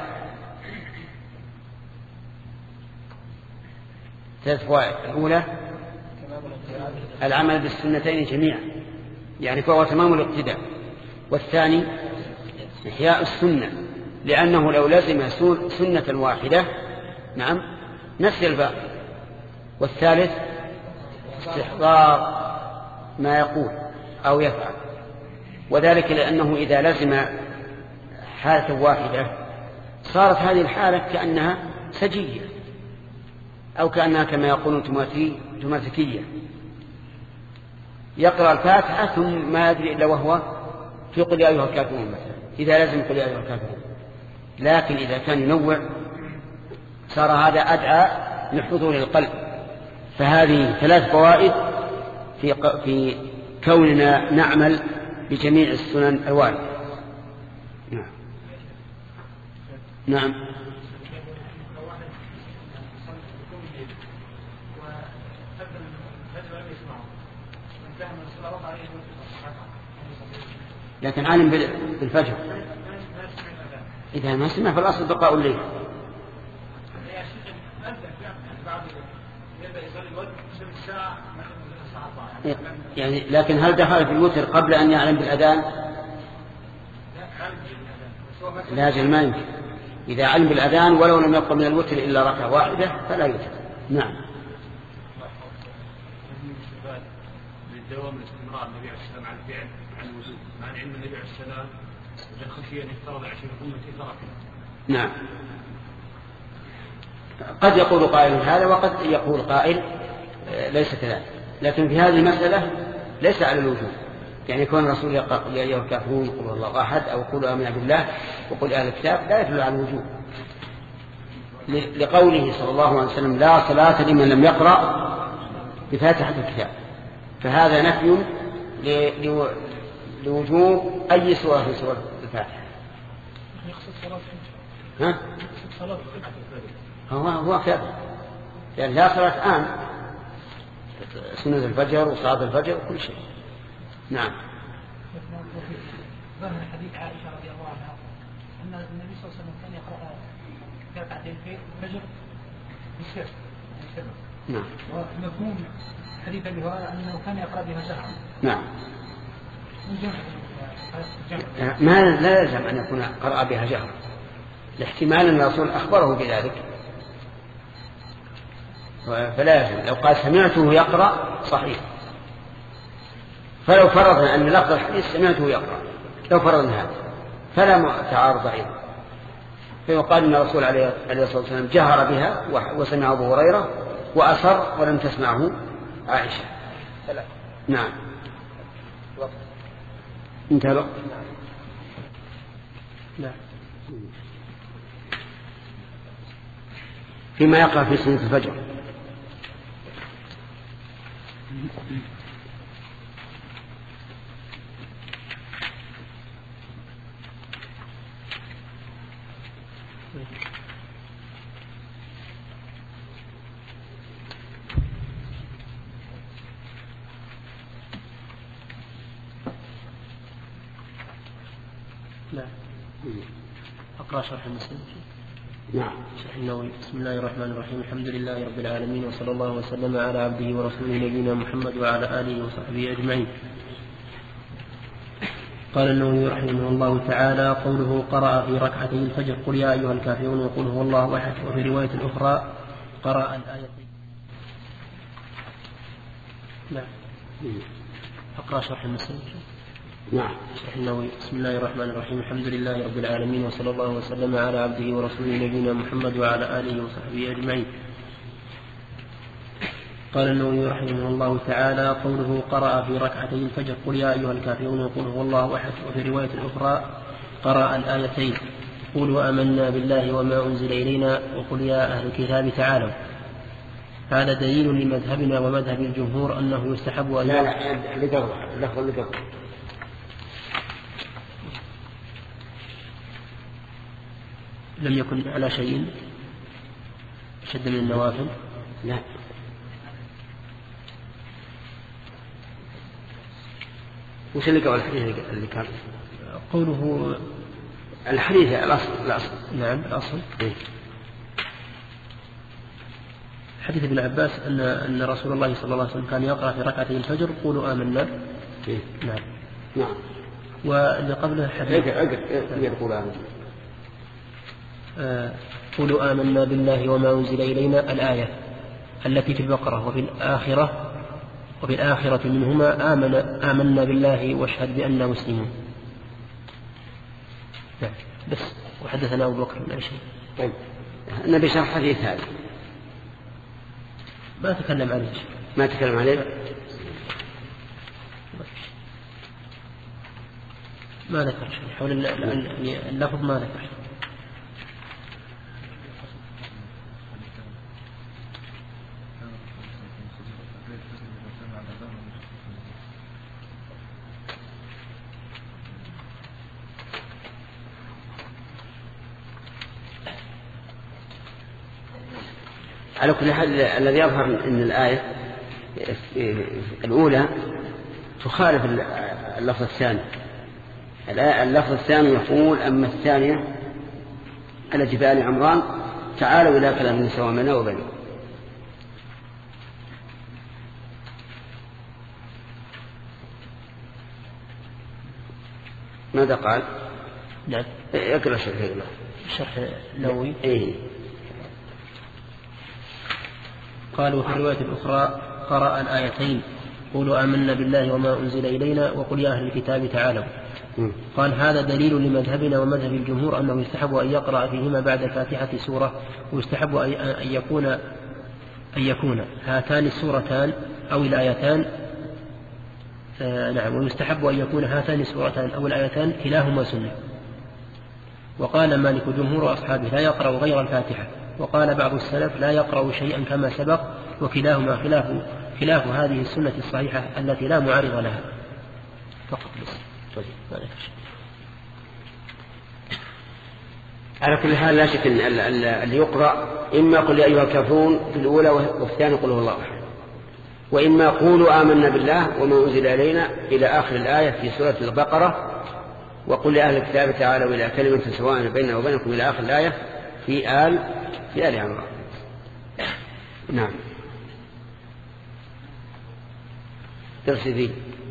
ثلاث فوائد: الأولى العمل بالسنتين جميعا، يعني فهو تمام الاقتداء. والثاني إحياء السنة، لأنه لو لزم سنة واحدة نعم نسي الباقي. والثالث استحضار ما يقول أو يفعل، وذلك لأنه إذا لزم حالة واحدة صارت هذه الحالة كأنها سجية أو كأنها كما يقولون تماثكية، يقرأ الفاتحة ثم ما يدري إلا وهو في قل يا أيها الكافرون مثلا، إذا لازم قل يا أيها الكافرون. لكن إذا كان ينوع صار هذا أدعى لحضور القلب. فهذه ثلاث فوائد في في كوننا نعمل بجميع السنن الواردة. نعم نعم لكن عالم بالفجر إذا ما سمع فالأصل بقاء الليل. يعني لكن هل دخل في الوتر قبل أن يعلم بالأذان؟ لا جل ما يمكن. إذا علم بالأذان ولو لم يبقى من الوتر إلا ركعة واحدة فلا يوتر. نعم. للدوام الاستمرار النبي عليه السلام على الفعل عن الوجود مع علم النبي عليه السلام وجد خشية أن يفترض عشان أمتي تركه. نعم. قد يقول قائل هذا وقد يقول قائل ليس كذلك، لكن في هذه المسألة ليس على الوجود. يعني كون الرسول يقول يا أيها الكافرون قل الله أحد أو قولوا آمنا بالله وقل أهل الكتاب لا يدل على الوجود، لقوله صلى الله عليه وسلم لا صلاة لمن لم يقرأ بفاتحة الكتاب، فهذا نفي لوجوب أي سورة في سورة الفاتحة. ها؟ هو هو كذا، يعني لا صلاة آن سنة الفجر وصلاة الفجر وكل شيء. نعم. ظهر حديث عائشة رضي الله عنها أن النبي صلى الله عليه وسلم كان يقرأ ركعتين في الفجر بالسر. نعم. ومفهوم حديث أبي هريرة أنه كان يقرأ بها جهرا. نعم. ما لا يلزم أن يكون قرأ بها جهرا، لاحتمال أن الرسول أخبره بذلك، فلا يلزم. لو قال سمعته يقرأ صحيح، فلو فرضنا أن لفظ الحديث سمعته يقرأ، لو فرضنا هذا فلا تعارض أيضا، فيقال أن الرسول عليه الصلاة والسلام جهر بها وسمع أبو هريرة وأصر ولم تسمعه عائشة. نعم. انتهى الوقت. لا. فيما يقرأ في سنة الفجر لا. أقرأ شرح المسلم. نعم. شرح النووي. بسم الله الرحمن الرحيم. الحمد لله رب العالمين وصلى الله وسلم على عبده ورسوله نبينا محمد وعلى آله وصحبه أجمعين. قال النووي رحمه الله تعالى: قوله قرأ في ركعتي الفجر قل يا أيها الكافرون وقل هو الله أحد، وفي رواية أخرى قرأ الآيتين. نعم. أقرأ شرح المسلم. نعم. شرح النووي. بسم الله الرحمن الرحيم. الحمد لله رب العالمين وصلى الله وسلم على عبده ورسوله نبينا محمد وعلى آله وصحبه أجمعين. قال النووي رحمه الله تعالى: قوله قرأ في ركعتي الفجر قل يا أيها الكافرون وقل هو الله أحد، وفي رواية أخرى قرأ الآيتين قولوا آمنا بالله وما أنزل إلينا وقل يا أهل الكتاب تعالوا. هذا دليل لمذهبنا ومذهب الجمهور أنه يستحب أن لا لا لقرأ لفظ لقرأ لم يكن على شيء شد من النوافل. لا. وش اللي قال الحديث اللي كان؟ قوله الحديث الأصل الأصل. نعم الأصل. إيه؟ حديث ابن عباس أن أن رسول الله صلى الله عليه وسلم كان يقرأ في ركعتي الفجر قولوا آمنا. إيه؟ نعم. نعم. واللي قبله حديث يقول آمنا. آه قولوا آمنا بالله وما أنزل إلينا الآية التي في البقرة، وفي الآخرة وفي الآخرة منهما آمن آمنا بالله واشهد بأننا مسلمون. نعم. بس. وحدثنا أبو بكر من شيء. طيب نبي شرح حديث هذا. ما تكلم عليه. ما تكلم عليه. ما ذكر شيء حول اللفظ، ما ذكر شيء. على كل حال الذي يظهر أن الآية الأولى تخالف اللفظ الثاني. اللفظ الثاني يقول: أما الثانية التي في آل عمران تعالوا إلى كلام سواء بيننا وبينكم. ماذا قال؟ نعم. اقرأ شرح شرح النووي. إيه؟ قالوا في الرواية الأخرى قرأ الآيتين قولوا آمنا بالله وما أنزل إلينا وقل يا أهل الكتاب تعالوا. قال هذا دليل لمذهبنا ومذهب الجمهور أنه يستحب أن يقرأ فيهما بعد الفاتحة سورة، ويستحب أن يكون أن يكون هاتان السورتان أو الآيتان آه نعم ويستحب أن يكون هاتان السورتان أو الآيتان كلاهما سنة. وقال مالك جمهور أصحابه لا يقرأ غير الفاتحة، وقال بعض السلف لا يقرأ شيئا كما سبق، وكلاهما خلاف خلاف هذه السنة الصحيحة التي لا معارض لها. فقط بس. على كل حال لا شك أن اللي يقرأ إما قل يا أيها الكافرون في الأولى وفي الثانية قل هو الله أحد، وإما قولوا آمنا بالله وما أنزل إلينا إلى آخر الآية في سورة البقرة، وقل لأهل الكتاب تعالوا إلى كلمة سواء بيننا وبينكم إلى آخر الآية في آل في آل عمران. نعم. درس ذي.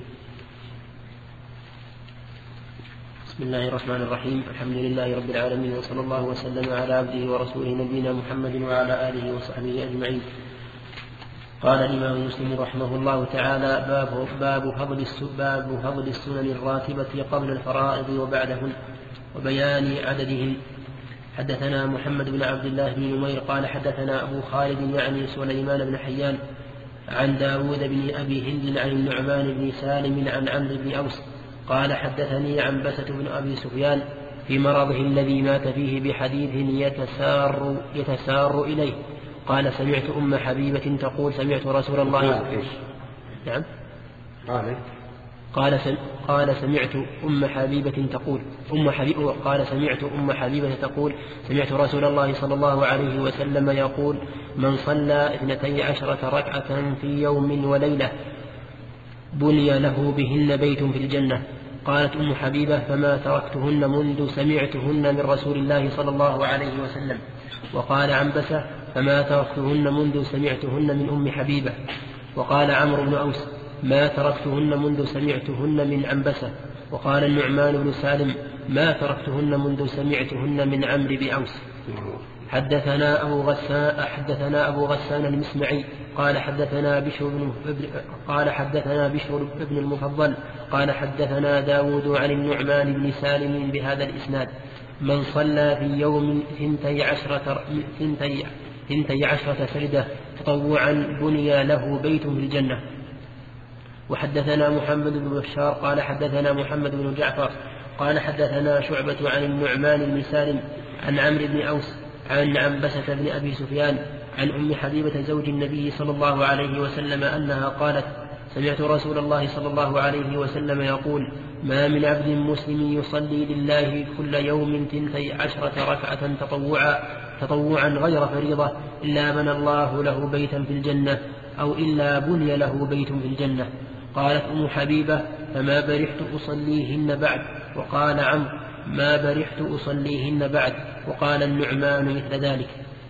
بسم الله الرحمن الرحيم. الحمد لله رب العالمين وصلى الله وسلم على عبده ورسوله نبينا محمد وعلى آله وصحبه أجمعين. قال الإمام مسلم رحمه الله تعالى: باب باب فضل باب فضل السنن الراتبة قبل الفرائض وبعدهن وبيان عددهن. حدثنا محمد بن عبد الله بن نمير قال حدثنا أبو خالد يعني سليمان بن حيان عن داود بن أبي هند عن النعمان بن سالم عن عمرو بن أوس قال حدثني عنبسة بن أبي سفيان في مرضه الذي مات فيه بحديث يتسار, يتسار إليه قال: سمعت أم حبيبة تقول: سمعت رسول الله. نعم. قال قال سم... قال سمعت أم حبيبة تقول أم حبيبة قال سمعت أم حبيبة تقول: سمعت رسول الله صلى الله عليه وسلم يقول: من صلى اثنتي عشرة ركعة في يوم وليلة بني له بهن بيت في الجنة. قالت أم حبيبة فما تركتهن منذ سمعتهن من رسول الله صلى الله عليه وسلم. وقال عنبسة فما تركتهن منذ سمعتهن من أم حبيبة. وقال عمرو بن أوس ما تركتهن منذ سمعتهن من عنبسة. وقال النعمان بن سالم ما تركتهن منذ سمعتهن من عمرو بن أوس. حدثنا أبو غسان حدثنا أبو غسان المسمعي قال حدثنا بشر بن قال حدثنا بشر بن المفضل قال حدثنا داود عن النعمان بن سالم بهذا الإسناد من صلى في يوم ثنتي عشرة ثنتي ثنتي عشرة سجدة تطوعا بني له بيت في الجنة. وحدثنا محمد بن بشار قال حدثنا محمد بن جعفر قال حدثنا شعبة عن النعمان بن سالم عن عمرو بن أوس عن عنبسة بن أبي سفيان عن أم حبيبة زوج النبي صلى الله عليه وسلم أنها قالت سمعت رسول الله صلى الله عليه وسلم يقول ما من عبد مسلم يصلي لله كل يوم ثنتي عشرة ركعة تطوعا, تطوعا غير فريضة إلا بنى الله له بيتا في الجنة أو إلا بني له بيت في الجنة. قالت أم حبيبة فما برحت أصليهن بعد. وقال عمرو ما برحت أصليهن بعد. وقال النعمان مثل ذلك.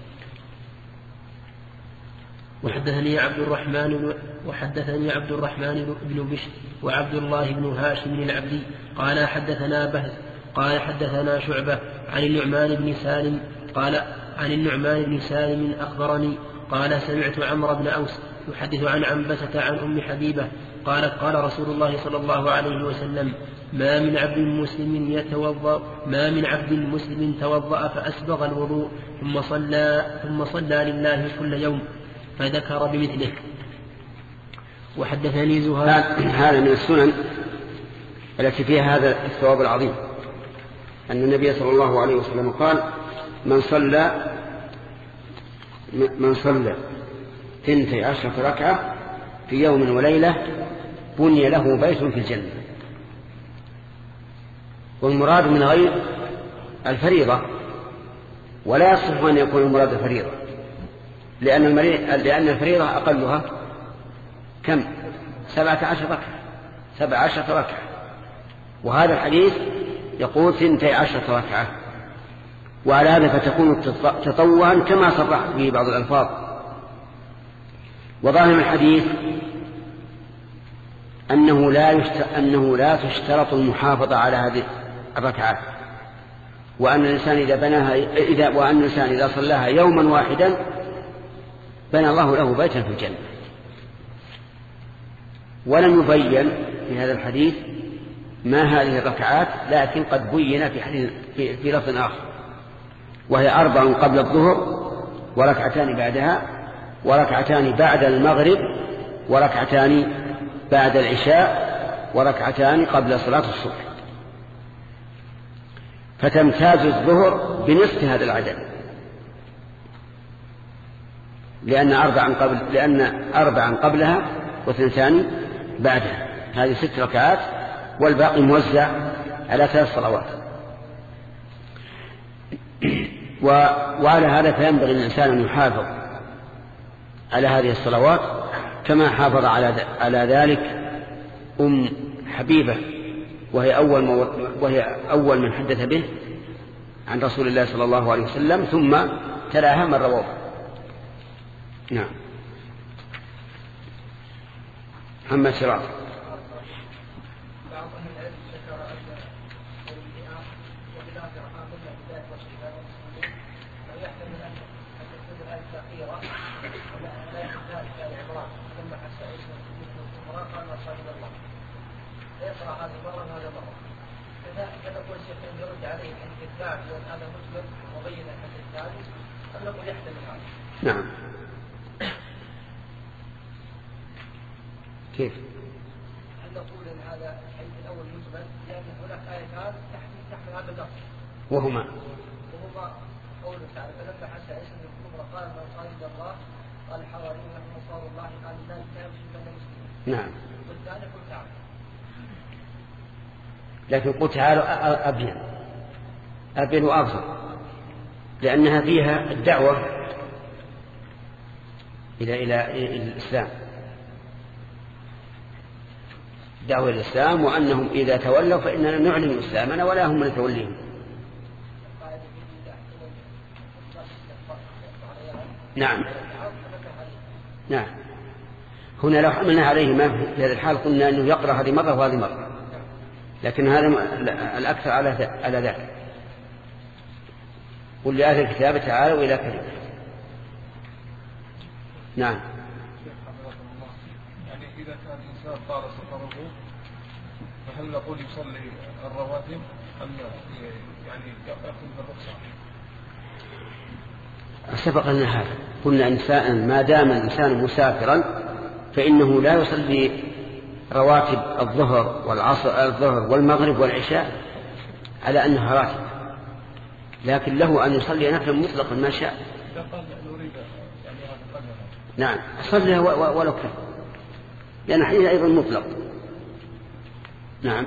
وحدثني عبد الرحمن وحدثني عبد الرحمن بن بشر وعبد الله بن هاشم العبدي قال حدثنا بهز قال حدثنا شعبة عن النعمان بن سالم قال عن النعمان بن سالم أخبرني قال سمعت عمرو بن أوس يحدث عن عنبسة عن أم حبيبة قالت قال رسول الله صلى الله عليه وسلم ما من عبد مسلم يتوضأ ما من عبد مسلم توضأ فأسبغ الوضوء ثم صلى ثم صلى لله كل يوم فذكر بمثله. وحدثني زهير هذا من السنن التي فيها هذا الثواب العظيم أن النبي صلى الله عليه وسلم قال من صلى من صلى ثنتي عشرة ركعة في يوم وليلة بني له بيت في الجنة. والمراد من غير الفريضة ولا يصح أن يكون المراد الفريضة لأن, لأن الفريضة أقلها كم؟ سبعة عشر ركعة سبع عشرة ركعة وهذا الحديث يقول ثنتي عشرة ركعة وعلى هذا فتكون تطوعا كما صرح به بعض الألفاظ. وظاهر الحديث أنه لا, أنه لا تشترط المحافظة على هذه الركعات وأن الإنسان إذا بناها إذا وأن الإنسان إذا صلاها يوما واحدا بنى الله له بيتا في الجنة. ولم يبين في هذا الحديث ما هذه الركعات لكن قد بين في حديث في, في لفظ آخر وهي أربع قبل الظهر وركعتان بعدها وركعتان بعد المغرب وركعتان بعد العشاء وركعتان قبل صلاة الصبح. فتمتاز الظهر بنصف هذا العدد لأن أربعا قبل لأن أربعا قبلها واثنتان بعدها هذه ست ركعات والباقي موزع على ثلاث صلوات. وعلى هذا فينبغي الإنسان أن يحافظ على هذه الصلوات كما حافظ على على ذلك أم حبيبة وهي أول وهي أول من حدث به عن رسول الله صلى الله عليه وسلم ثم تلاها من رواه. نعم. محمد سراج. نعم. كيف؟ هل نقول ان هذا الحديث الاول مثبت لان هناك ايتان تحمل هذا اللفظ وهما وهما قوله تعالى فلما حس عيسى بن الكبرى قال من صار الى الله قال الحواريون نحن نصار الله قال ذلك لا يمشي بين المسلمين. نعم. والثاني قل تعالى لكن قل تعالى أبين أبين وأفضل لأنها فيها الدعوة إلى إلى الإسلام. دعوة الإسلام، وأنهم إذا تولوا فإننا نعلن إسلامنا ولا هم من توليهم. نعم نعم. هنا لو حملنا عليه ما في هذا الحال قلنا أنه يقرأ هذه مرة وهذه مرة، لكن هذا الأكثر على على ذلك. قل لأهل الكتاب تعالوا إلى كلمة. نعم. يعني إذا كان الإنسان طال سفره فهل نقول يصلي الرواتب أم يعني يأخذ بالرخصة؟ سبق لنا هذا، قلنا إنسان ما دام الإنسان مسافرا فإنه لا يصلي رواتب الظهر والعصر الظهر والمغرب والعشاء على أنها راتب، لكن له أن يصلي نفلا مطلقا ما شاء. نعم صليها ولو كان، لأن حين أيضا مطلق. نعم.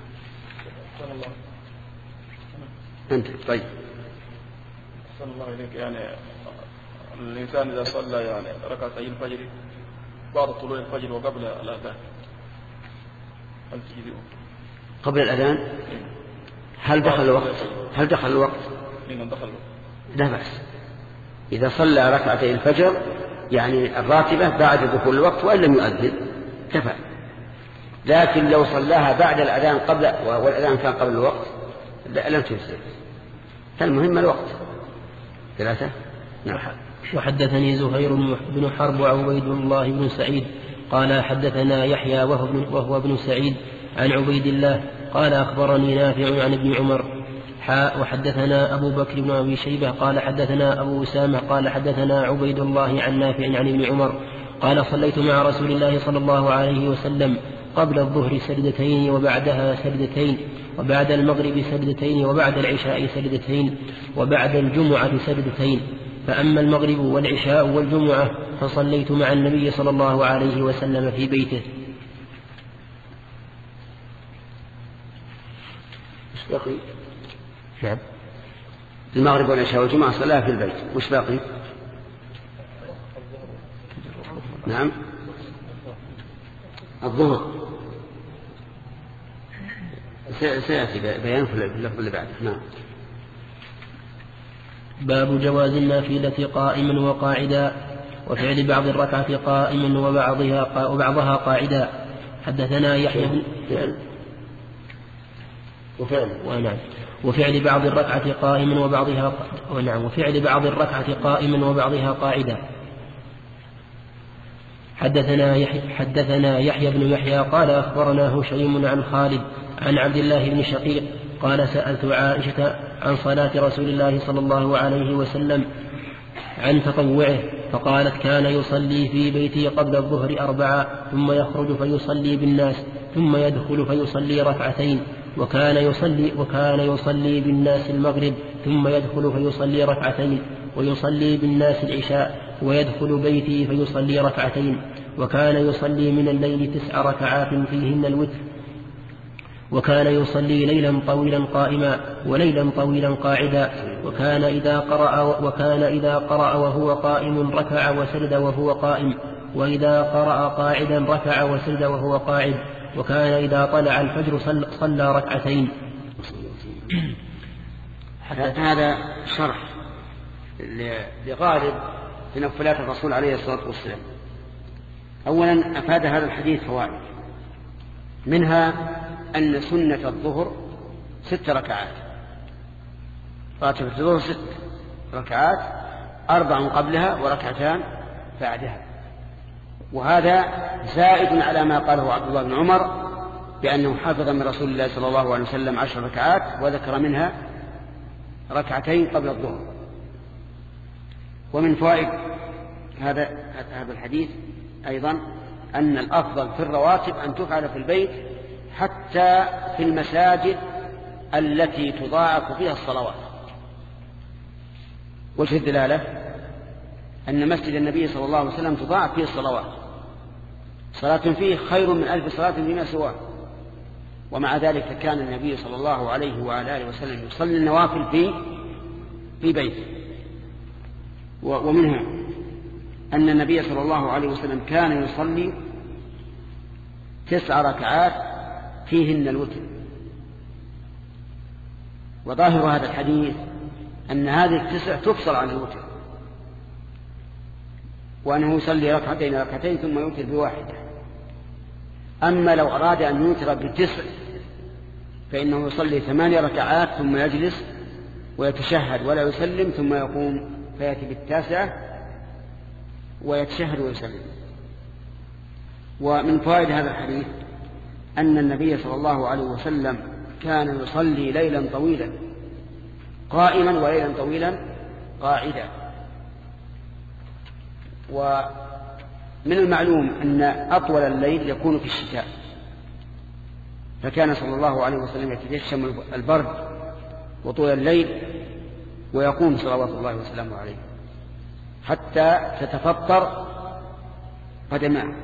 أنت طيب. صلى الله عليك. يعني الإنسان إذا صلى يعني ركعتي الفجر بعد طلوع الفجر وقبل الأذان هل تجزئه؟ قبل الأذان هل دخل الوقت؟ هل دخل الوقت؟ إن دخل الوقت لا بأس. إذا صلى ركعتي الفجر يعني الراتبة بعد دخول الوقت وإن لم يؤذن كفى. لكن لو صلاها بعد الأذان قبل والأذان كان قبل الوقت لم تجزئ. فالمهم الوقت. ثلاثة. نعم. وحدثني زهير بن حرب وعبيد الله بن سعيد قال حدثنا يحيى وهو ابن سعيد عن عبيد الله قال أخبرني نافع عن ابن عمر حاء. وحدثنا أبو بكر بن أبي شيبة قال حدثنا أبو أسامة قال حدثنا عبيد الله عن نافع عن ابن عمر قال صليت مع رسول الله صلى الله عليه وسلم قبل الظهر سجدتين وبعدها سجدتين وبعد المغرب سجدتين وبعد العشاء سجدتين وبعد الجمعة سجدتين. فأما المغرب والعشاء والجمعة فصليت مع النبي صلى الله عليه وسلم في بيته. وش باقي؟ نعم. المغرب والعشاء والجمعة صلاها في البيت. وش باقي؟ نعم. الظهر سيأتي بيان في اللفظ اللي بعده. نعم. باب جواز النافلة قائما وقاعدا وفعل بعض الركعة قائما وبعضها وبعضها قاعدا. حدثنا يحيى بن وفعل ونعم وفعل بعض الركعة قائما وبعضها ونعم وفعل بعض الركعة قائما وبعضها قاعدا. حدثنا يحيى حدثنا يحيى بن يحيى قال أخبرنا هشيم عن خالد عن عبد الله بن شقيق قال سألت عائشة عن صلاة رسول الله صلى الله عليه وسلم عن تطوعه فقالت كان يصلي في بيته قبل الظهر أربعة ثم يخرج فيصلي بالناس ثم يدخل فيصلي ركعتين وكان يصلي وكان يصلي بالناس المغرب ثم يدخل فيصلي ركعتين ويصلي بالناس العشاء ويدخل بيتي فيصلي ركعتين وكان يصلي من الليل تسع ركعات فيهن الوتر وكان يصلي ليلا طويلا قائما وليلا طويلا قاعدا وكان إذا قرأ وكان إذا قرأ وهو قائم ركع وسجد وهو قائم وإذا قرأ قاعدا ركع وسجد وهو قاعد وكان إذا طلع الفجر صلى, صلى ركعتين. هذا شرح لغالب تنفلات الرسول عليه الصلاة والسلام. أولا أفاد هذا الحديث فوائد، منها أن سنة الظهر ست ركعات، راتبة الظهر ست ركعات، أربع قبلها وركعتان بعدها، وهذا زائد على ما قاله عبد الله بن عمر بأنه حافظ من رسول الله صلى الله عليه وسلم عشر ركعات وذكر منها ركعتين قبل الظهر. ومن فوائد هذا هذا الحديث أيضا أن الأفضل في الرواتب أن تفعل في البيت حتى في المساجد التي تضاعف فيها الصلوات. وجه الدلالة أن مسجد النبي صلى الله عليه وسلم تضاعف فيه الصلوات، صلاة فيه خير من ألف صلاة فيما سواه، ومع ذلك كان النبي صلى الله عليه وعلى آله وسلم يصلي النوافل في في بيته. ومنها أن النبي صلى الله عليه وسلم كان يصلي تسع ركعات فيهن الوتر. وظاهر هذا الحديث أن هذه التسع تفصل عن الوتر، وأنه يصلي ركعتين ركعتين ثم يوتر بواحدة. أما لو أراد أن يوتر بتسع فإنه يصلي ثمانية ركعات ثم يجلس ويتشهد ولا يسلم، ثم يقوم فيأتي بالتاسعة ويتشهد ويسلم. ومن فوائد هذا الحديث أن النبي صلى الله عليه وسلم كان يصلي ليلا طويلا قائما وليلا طويلا قاعدا. ومن المعلوم أن أطول الليل يكون في الشتاء، فكان صلى الله عليه وسلم يتجشم البرد وطول الليل ويقوم صلوات الله وسلامه عليه حتى تتفطر قدماه.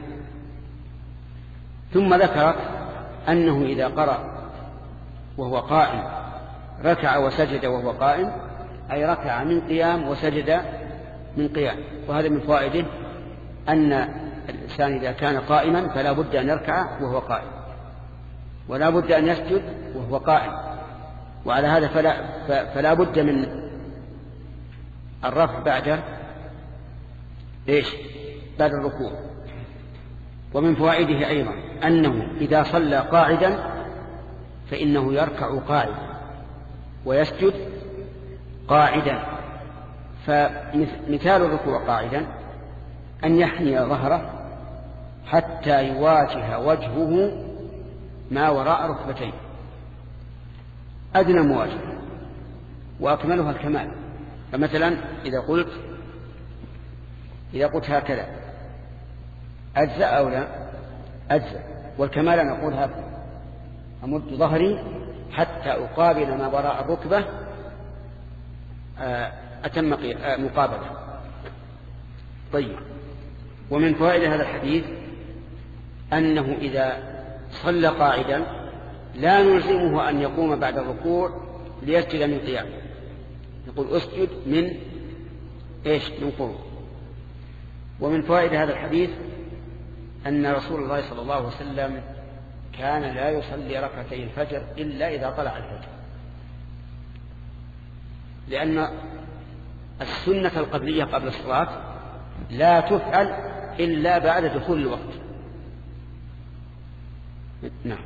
ثم ذكر أنه إذا قرأ وهو قائم ركع وسجد وهو قائم، أي ركع من قيام وسجد من قيام. وهذا من فوائده أن الإنسان إذا كان قائما فلا بد أن يركع وهو قائم، ولا بد أن يسجد وهو قائم. وعلى هذا فلا, فلا بد من الرفع بعد إيش؟ بعد الركوع. ومن فوائده أيضا أنه إذا صلى قاعدا فإنه يركع قاعدا ويسجد قاعدا. فمثال الركوع قاعدا أن يحني ظهره حتى يواجه وجهه ما وراء ركبتيه، أدنى مواجهة وأكملها الكمال. فمثلا إذا قلت إذا قلت هكذا أجزاء أو لا أجزاء، والكمال أن أقول هكذا أمد ظهري حتى أقابل ما وراء الركبة أتم مقابلة. طيب. ومن فوائد هذا الحديث أنه إذا صلى قاعدا لا نلزمه أن يقوم بعد الركوع ليسجد من قيام، يقول أسجد من إيش؟ من قرون. ومن فوائد هذا الحديث أن رسول الله صلى الله عليه وسلم كان لا يصلي ركعتي الفجر إلا إذا طلع الفجر، لأن السنة القبلية قبل الصلاة لا تفعل إلا بعد دخول الوقت. نعم.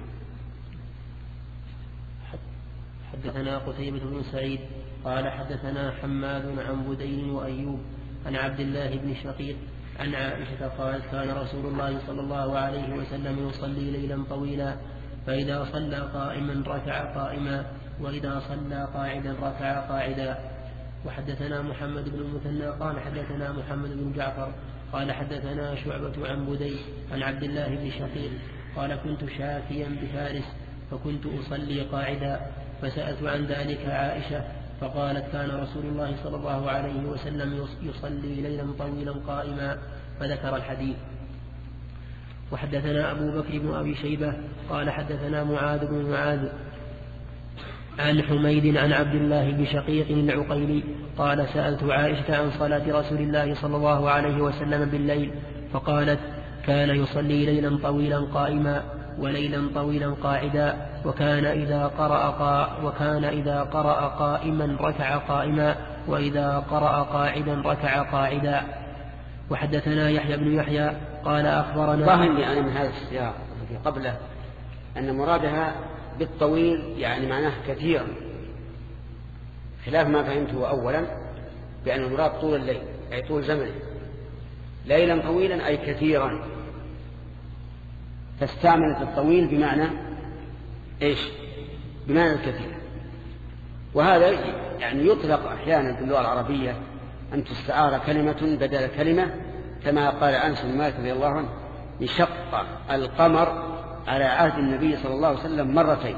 حدثنا قتيبة بن سعيد قال حدثنا حماد عن بدين وأيوب عن عبد الله بن شقيق عن عائشة قال كان رسول الله صلى الله عليه وسلم يصلي ليلا طويلا، فإذا صلى قائما ركع قائما، وإذا صلى قاعدا ركع قاعدا. وحدثنا محمد بن المثنى قال حدثنا محمد بن جعفر قال حدثنا شعبة عن بدي عن عبد الله بن شقيق قال كنت شافيا بفارس فكنت أصلي قاعدا، فسألت عن ذلك عائشة فقالت كان رسول الله صلى الله عليه وسلم يصلي ليلا طويلا قائما، فذكر الحديث. وحدثنا أبو بكر بن أبي شيبة قال حدثنا معاذ بن معاذ عن حميد عن عبد الله بن شقيق العقيلي قال سألت عائشة عن صلاة رسول الله صلى الله عليه وسلم بالليل فقالت كان يصلي ليلا طويلا قائما وليلا طويلا قاعدا، وكان إذا قرأ قا وكان إذا قرأ قائما ركع قائما، وإذا قرأ قاعدا ركع قاعدا. وحدثنا يحيى بن يحيى قال أخبرنا ظاهر يعني من هذا السياق الذي قبله أن مرادها بالطويل يعني معناه كثيرا، خلاف ما فهمته أولا بأن المراد طول الليل أي طول زمنه. ليلا طويلا أي كثيرا، فاستعملت الطويل بمعنى إيش؟ بمعنى الكثير. وهذا يعني يطلق أحيانا في اللغة العربية أن تستعار كلمة بدل كلمة، كما قال أنس بن مالك رضي الله عنه انشق القمر على عهد النبي صلى الله عليه وسلم مرتين.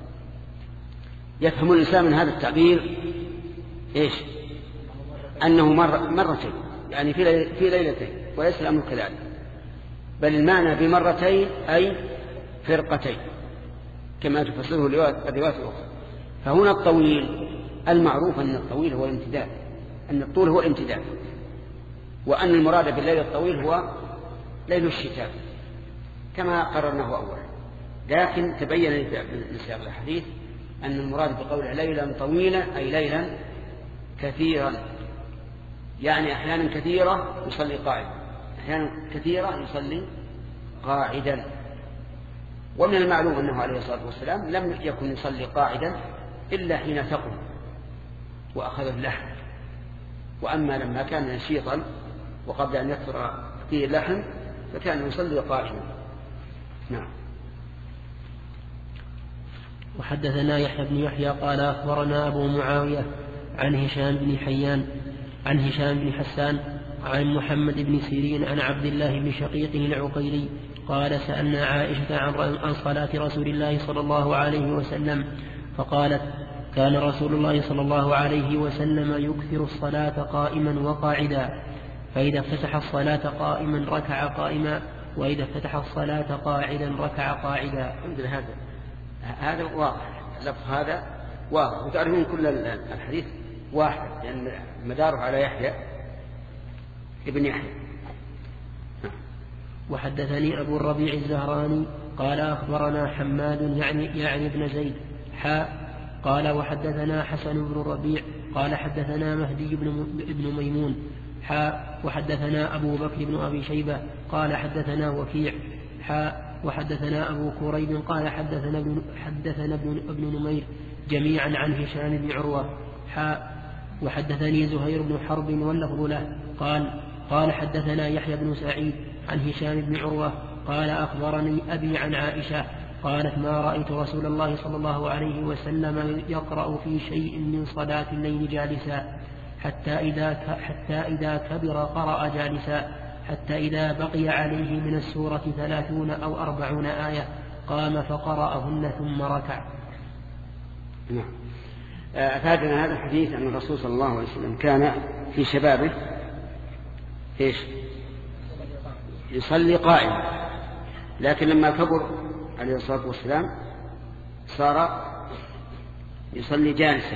يفهم الإنسان من هذا التعبير إيش؟ أنه مر مرتين يعني في في ليلتين، وليس الأمر كذلك، بل المعنى بمرتين أي فرقتين كما تفسره الروايات الأخرى. فهنا الطويل المعروف أن الطويل هو الامتداد، أن الطول هو الامتداد، وأن المراد بالليل الطويل هو ليل الشتاء، كما قررناه أولا. لكن تبين من سياق الحديث أن المراد بقوله ليلا طويلا أي ليلا كثيرا، يعني أحيانا كثيرة يصلي قاعدا، أحيانا كثيرة يصلي قاعدا. ومن المعلوم أنه عليه الصلاة والسلام لم يكن يصلي قاعدا إلا حين ثقل وأخذ اللحم، وأما لما كان نشيطا وقبل أن يكثر فيه اللحم فكان يصلي قائما. نعم. وحدثنا يحيى بن يحيى قال أخبرنا أبو معاوية عن هشام بن حيان عن هشام بن حسان عن محمد بن سيرين عن عبد الله بن شقيق العقيلي قال سألنا عائشة عن صلاة رسول الله صلى الله عليه وسلم فقالت كان رسول الله صلى الله عليه وسلم يكثر الصلاة قائما وقاعدا، فإذا افتتح الصلاة قائما ركع قائما، وإذا افتتح الصلاة قاعدا ركع قاعدا. هذا هذا واضح، اللفظ هذا واضح، وتعرفون كل الحديث واحد لأن يعني مداره على يحيى ابن يحيى. وحدثني أبو الربيع الزهراني قال أخبرنا حماد يعني, يعني ابن زيد حاء قال وحدثنا حسن بن الربيع قال حدثنا مهدي بن ميمون حاء وحدثنا أبو بكر بن أبي شيبة قال حدثنا وكيع حاء وحدثنا أبو كريب قال حدثنا ابن, حدثنا ابن, ابن نمير جميعا عن هشام بن عروة حاء وحدثني زهير بن حرب واللفظ له قال قال حدثنا يحيى بن سعيد عن هشام بن عروة قال أخبرني أبي عن عائشة قالت ما رأيت رسول الله صلى الله عليه وسلم يقرأ في شيء من صلاة الليل جالسا حتى إذا, حتى إذا كبر قرأ جالسا حتى إذا بقي عليه من السورة ثلاثون أو أربعون آية قام فقرأهن ثم ركع. نعم. أفادنا هذا الحديث أن الرسول صلى الله عليه وسلم كان في شبابه إيش يصلي قائما، لكن لما كبر عليه الصلاة والسلام صار يصلي جالسا.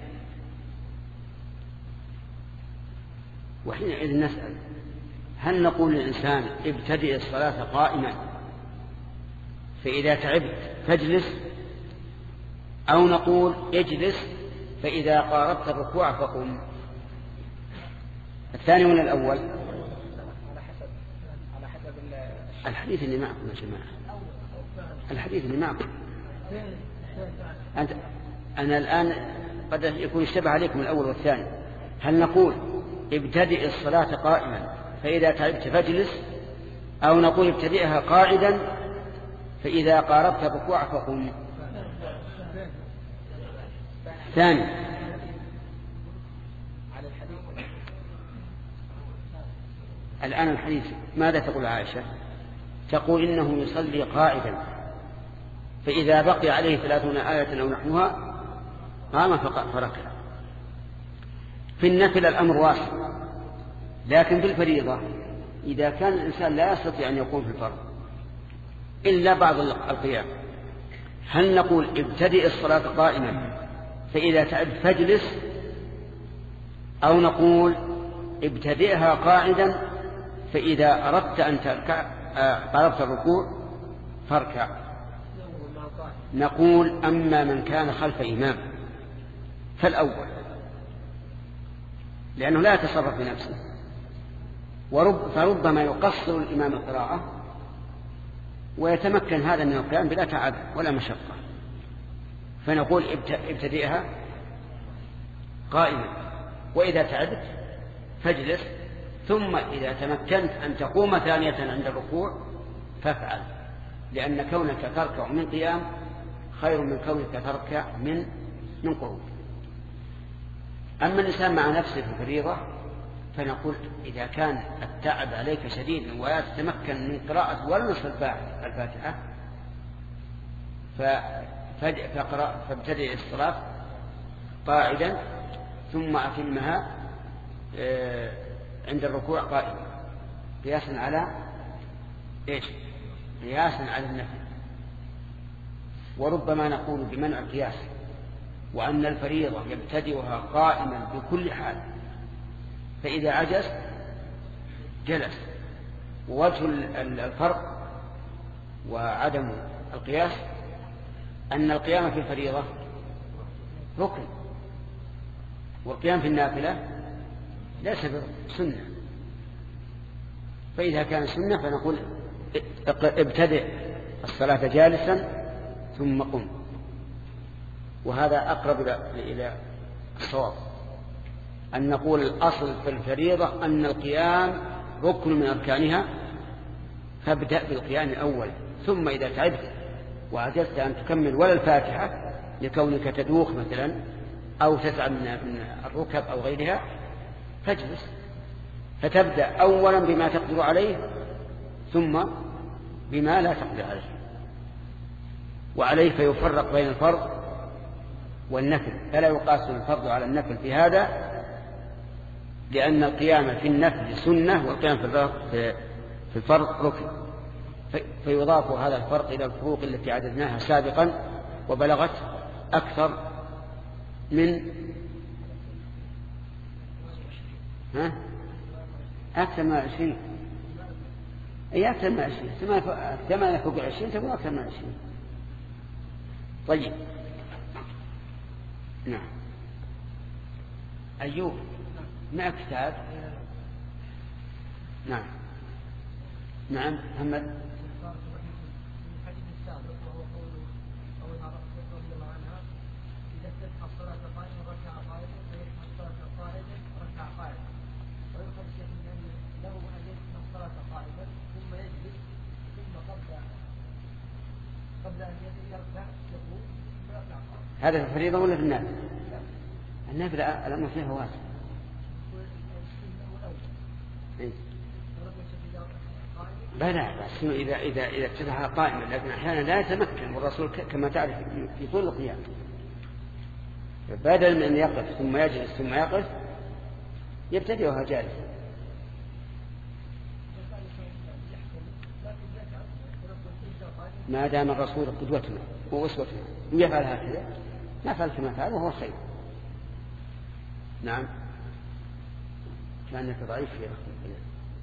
وحينئذ نسأل هل نقول للإنسان ابتدئ الصلاة قائما فإذا تعبت فاجلس، أو نقول اجلس فإذا قاربت الركوع فقم؟ الثاني ولا الأول؟ الحديث اللي معكم يا جماعة، الحديث اللي معكم أنت أنا الآن قد يكون اشتبه عليكم الأول والثاني. هل نقول ابتدئ الصلاة قائما فإذا تعبت فاجلس، أو نقول ابتدئها قاعدا فإذا قاربت الركوع فقم؟ ثاني. الآن الحديث ماذا تقول عائشة؟ تقول إنه يصلي قائدا فإذا بقي عليه ثلاثون آية أو نحوها قام فركع. في النفل الأمر واسع، لكن في الفريضة إذا كان الإنسان لا يستطيع أن يقوم في الفرض إلا بعض القيام، هل نقول ابتدئ الصلاة قائما فإذا تعب فاجلس، أو نقول ابتدئها قاعدا فإذا أردت أن تركع قربت الركوع فاركع؟ نقول أما من كان خلف إمام فالأول، لأنه لا يتصرف بنفسه، ورب فربما يقصر الإمام القراءة ويتمكن هذا من القيام بلا تعب ولا مشقة، فنقول ابتدئها قائما، وإذا تعبت فاجلس، ثم إذا تمكنت أن تقوم ثانية عند الركوع فافعل، لأن كونك تركع من قيام خير من كونك تركع من من قعود. أما الإنسان مع نفسه في الفريضة فنقول إذا كان التعب عليك شديد ولا تتمكن من قراءة ولا نصف الفاتحة فاقرأ فابتدئ الصلاة قاعدا ثم أتمها عند الركوع قائما، قياسا على إيش؟ قياسا على النفل. وربما نقول بمنع القياس، وأن الفريضة يبتدئها قائما بكل حال، فإذا عجز جلس. ووجه الفرق وعدم القياس أن القيام في الفريضة ركن، والقيام في النافلة ليس بسنة. فإذا كان سنة فنقول ابتدئ الصلاة جالسا ثم قم، وهذا أقرب إلى الصواب، أن نقول الأصل في الفريضة أن القيام ركن من أركانها، فابدأ بالقيام الأول، ثم إذا تعبت وعجزت أن تكمل ولا الفاتحة لكونك تدوخ مثلا أو تتعب من الركب أو غيرها فاجلس، فتبدأ أولا بما تقدر عليه ثم بما لا تقدر عليه. وعليه فيفرق بين الفرض والنفل، فلا يقاس الفرض على النفل في هذا، لأن القيام في النفل سنة والقيام في الفرض ركن، فيضاف هذا الفرق إلى الفروق التي عددناها سابقا وبلغت أكثر من ها؟ أكثر من عشرين، أي أكثر من عشرين، ثمانية فوق عشرين تكون أكثر من عشرين. طيب نعم. أيوب مع كتاب. نعم نعم محمد. هذا في الفريضة ولا في النافلة؟ النافلة الأمر فيها واسع. بلى بس إذا إذا إذا ابتدأها قائما، لكن أحيانا لا يتمكن، والرسول كما تعرف في طول القيام بدل من أن يقف ثم يجلس ثم يقف يبتدئها جالسا. ما دام الرسول قدوتنا وأسوتنا يفعل هكذا نفعل كما فعل وهو خير. نعم. كأنك ضعيف يا أخي.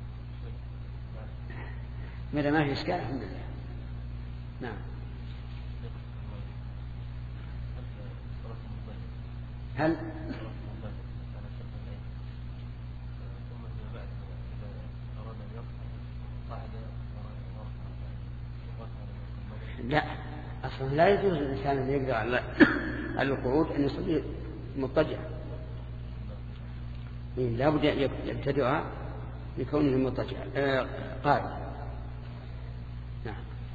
ماذا ما في إشكال الحمد لله. نعم. هل لا أصلا لا يجوز الإنسان أن يقدر على القعود أن يصلي مضطجعا، لا بد أن يبتدئها لكونه مضطجعا آه قائما. نعم.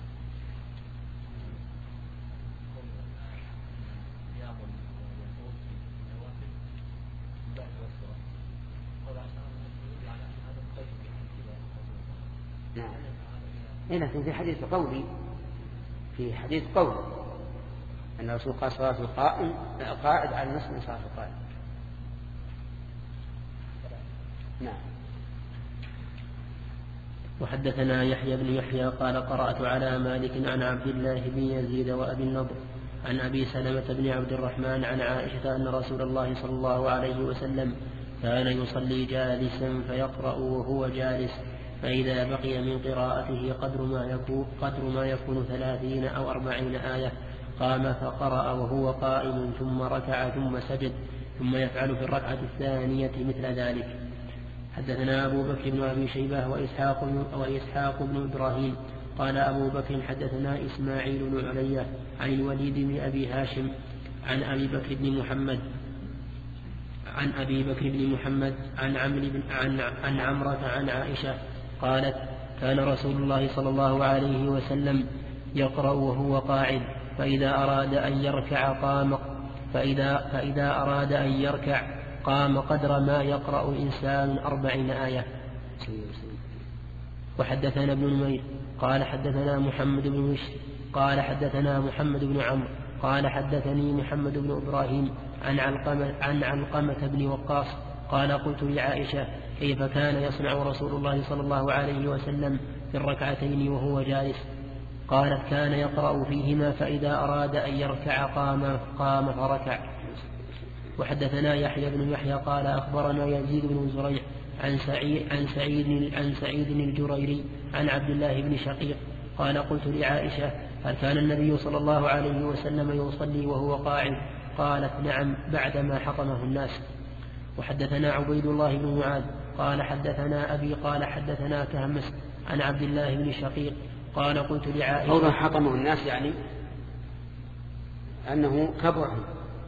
نعم. لكن في حديث قولي في حديث قولي أن الرسول قال صلاة القائم قائد على نصف من صلاة القائم. نعم. وحدثنا يحيى بن يحيى قال قرأت على مالك عن عبد الله بن يزيد وأبي النضر عن أبي سلمة بن عبد الرحمن عن عائشة أن رسول الله صلى الله عليه وسلم كان يصلي جالسا فيقرأ وهو جالس، فإذا بقي من قراءته قدر ما يكون, قدر ما يكون ثلاثين أو أربعين آية قام فقرأ وهو قائم ثم ركع ثم سجد، ثم يفعل في الركعة الثانية مثل ذلك. حدثنا أبو بكر بن أبي شيبة وإسحاق بن, وإسحاق بن إبراهيم قال أبو بكر حدثنا إسماعيل بن علية عن الوليد بن أبي هاشم عن أبي بكر بن محمد عن أبي بكر بن محمد عن عمرو بن عن, عن عمرة عن عائشة قالت كان رسول الله صلى الله عليه وسلم يقرأ وهو قاعد، فإذا أراد أن يركع قام فإذا, فإذا أراد أن يركع قام قدر ما يقرأ الإنسان أربعين آية. وحدثنا ابن نمير قال حدثنا محمد بن بشر قال حدثنا محمد بن عمرو قال حدثني محمد بن إبراهيم عن علقمة, عن علقمة بن وقاص قال قلت لعائشة كيف كان يصنع رسول الله صلى الله عليه وسلم في الركعتين وهو جالس؟ قالت كان يقرأ فيهما فإذا أراد أن يركع قام, قام فركع. وحدثنا يحيى بن يحيى قال أخبرنا يزيد بن زريع عن سعيد, عن سعيد, عن سعيد الجريري عن عبد الله بن شقيق قال قلت لعائشة هل كان النبي صلى الله عليه وسلم يصلي وهو قاعد؟ قالت نعم بعدما حطمه الناس. وحدثنا عبيد الله بن معاذ قال حدثنا أبي قال حدثنا كهمس عن عبد الله بن شقيق قال قلت لعائشة قوله حطمه الناس يعني أنه كبرهم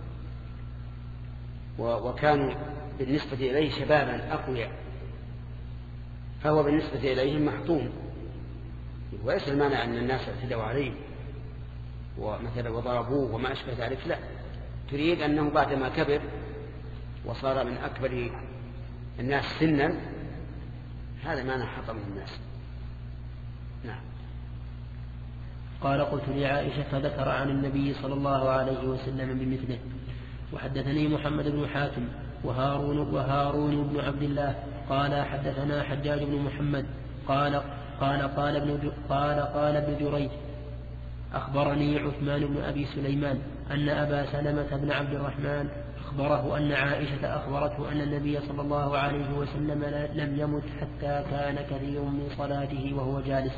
وكانوا بالنسبة إليه شبابا أقوياء، فهو بالنسبة إليهم محطوم، وليس المانع أن الناس اعتدوا عليه ومثلا وضربوه وما أشبه ذلك، لا، تريد أنه بعدما كبر وصار من أكبر الناس سنا هذا معنى حطمه الناس. نعم. قال قلت لعائشة فذكر عن النبي صلى الله عليه وسلم بمثله. وحدثني محمد بن حاتم وهارون, وهارون بن عبد الله قال حدثنا حجاج بن محمد قال قال قال ابن قال قال ابن جريج أخبرني عثمان بن أبي سليمان أن أبا سلمة بن عبد الرحمن أخبره أن عائشة أخبرته أن النبي صلى الله عليه وسلم لم يمت حتى كان كثير من صلاته وهو جالس.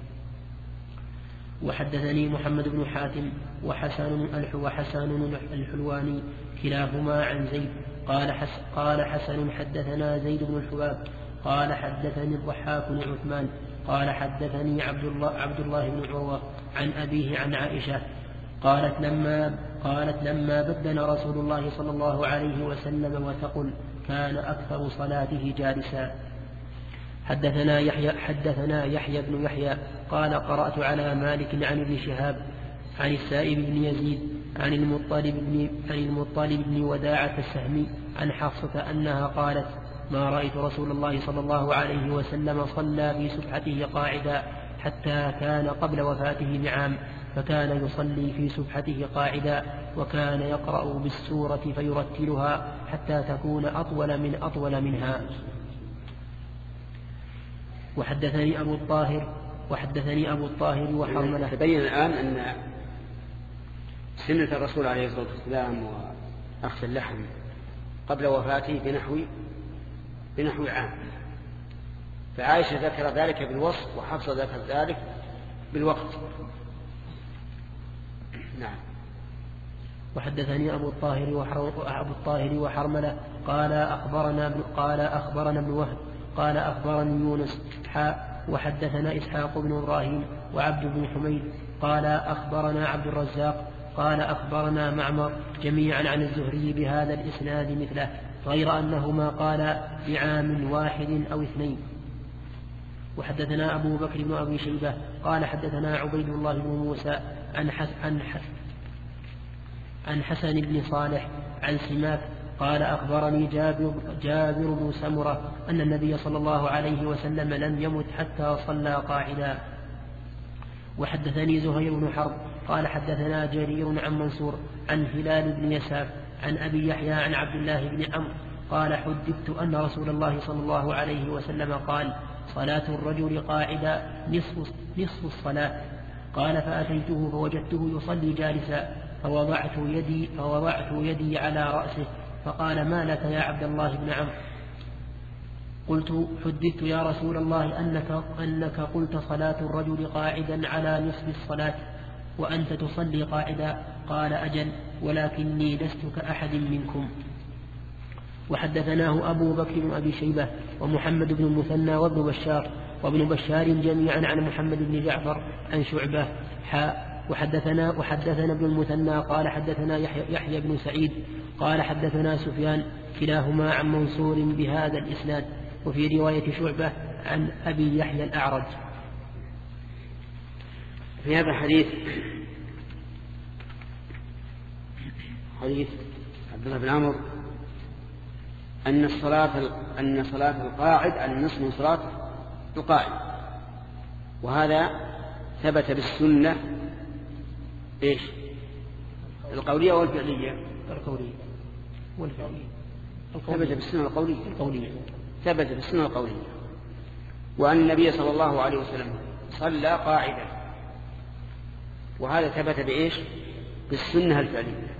وحدثني محمد بن حاتم وحسن وحسن الحلواني كلاهما عن زيد قال حس قال حسن حدثنا زيد بن الحباب قال حدثني الضحاك بن عثمان قال حدثني عبد الله عبد الله بن عروة عن أبيه عن عائشة قالت لما قالت لما بدن رسول الله صلى الله عليه وسلم وتقل كان أكثر صلاته جالسا. حدثنا يحيى حدثنا يحيى بن يحيى قال قرأت على مالك عن ابن شهاب عن السائب بن يزيد عن المطلب بن عن المطلب بن وداعة السهمي عن حفصة أنها قالت ما رأيت رسول الله صلى الله عليه وسلم صلى في سبحته قاعدا حتى كان قبل وفاته بعام، فكان يصلي في سبحته قاعدا وكان يقرأ بالسورة فيرتلها حتى تكون أطول من أطول منها. وحدثني أبو الطاهر وحدثني أبو الطاهر وحرملة. تبين الآن أن سنة الرسول عليه الصلاة والسلام وأخذ اللحم قبل وفاته بنحو بنحو عام، فعائشة ذكر ذلك بالوصف وحفصة ذكر ذلك بالوقت. نعم. وحدثني أبو الطاهر وأبو الطاهر وحرملة قال أخبرنا قال أخبرنا ابن وهب قال أخبرني يونس حاء وحدثنا إسحاق بن إبراهيم وعبد بن حميد قال أخبرنا عبد الرزاق قال أخبرنا معمر جميعا عن الزهري بهذا الإسناد مثله غير أنهما قال بعام واحد أو اثنين. وحدثنا أبو بكر بن أبي شيبة قال حدثنا عبيد الله بن موسى عن حس عن حس عن حسن بن صالح عن سماك قال أخبرني جابر, جابر بن سمرة أن النبي صلى الله عليه وسلم لم يمت حتى صلى قاعدا. وحدثني زهير بن حرب قال حدثنا جرير عن منصور عن هلال بن يساف عن أبي يحيى عن عبد الله بن عمرو قال حدثت أن رسول الله صلى الله عليه وسلم قال صلاة الرجل قاعدا نصف, نصف الصلاة. قال فأتيته فوجدته يصلي جالسا فوضعت يدي, فوضعت يدي على رأسه فقال ما لك يا عبد الله بن عمرو؟ قلت حدثت يا رسول الله أنك, أنك قلت صلاة الرجل قاعدا على نصف الصلاة وأنت تصلي قاعدا. قال أجل ولكني لست كأحد منكم. وحدثناه أبو بكر بن أبي شيبة ومحمد بن المثنى وابن بشار وابن بشار جميعا عن محمد بن جعفر عن شعبة حاء وحدثنا وحدثنا ابن المثنى قال حدثنا يحيى, يحيى بن سعيد قال حدثنا سفيان كلاهما عن منصور بهذا الإسناد وفي رواية شعبة عن أبي يحيى الأعرج. في هذا الحديث حديث عبد الله بن عمرو أن الصلاة أن صلاة القاعد عن نصف من صلاة القائم، وهذا ثبت بالسنة إيش؟ القولية والفعلية؟ القولية والفعلية. ثبت بالسنة القولية القولية ثبت بالسنة القولية، وأن النبي صلى الله عليه وسلم صلى قاعدا، وهذا ثبت بإيش؟ بالسنة الفعلية.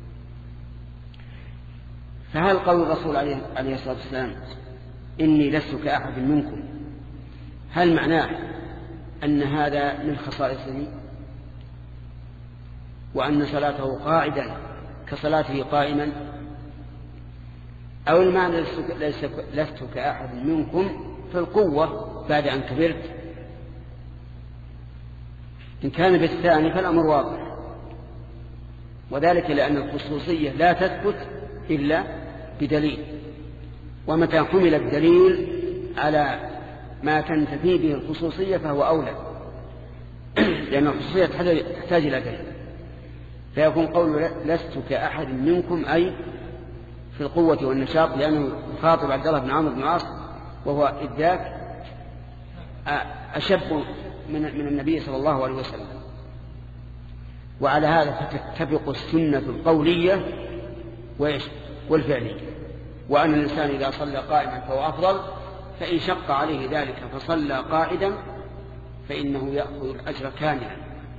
فهل قول الرسول عليه الصلاة والسلام إني لست كأحد منكم هل معناه أن هذا من خصائصه وأن صلاته قاعدا كصلاته قائما، أو المعنى لست كأحد منكم في القوة بعد أن كبرت. إن كان بالثاني فالأمر واضح، وذلك لأن الخصوصية لا تثبت إلا بدليل، ومتى حمل الدليل على ما تنتفي به الخصوصية فهو أولى، لأن الخصوصية تحتاج إلى دليل. فيكون قول لست كأحد منكم أي في القوة والنشاط، لأنه يخاطب عبد الله بن عمرو بن العاص وهو إذ ذاك أشب من من النبي صلى الله عليه وسلم. وعلى هذا فتتفق السنة القولية والفعلية، وأن الإنسان إذا صلى قائما فهو أفضل، فإن شق عليه ذلك فصلى قائدا فإنه يأخذ الأجر كاملا،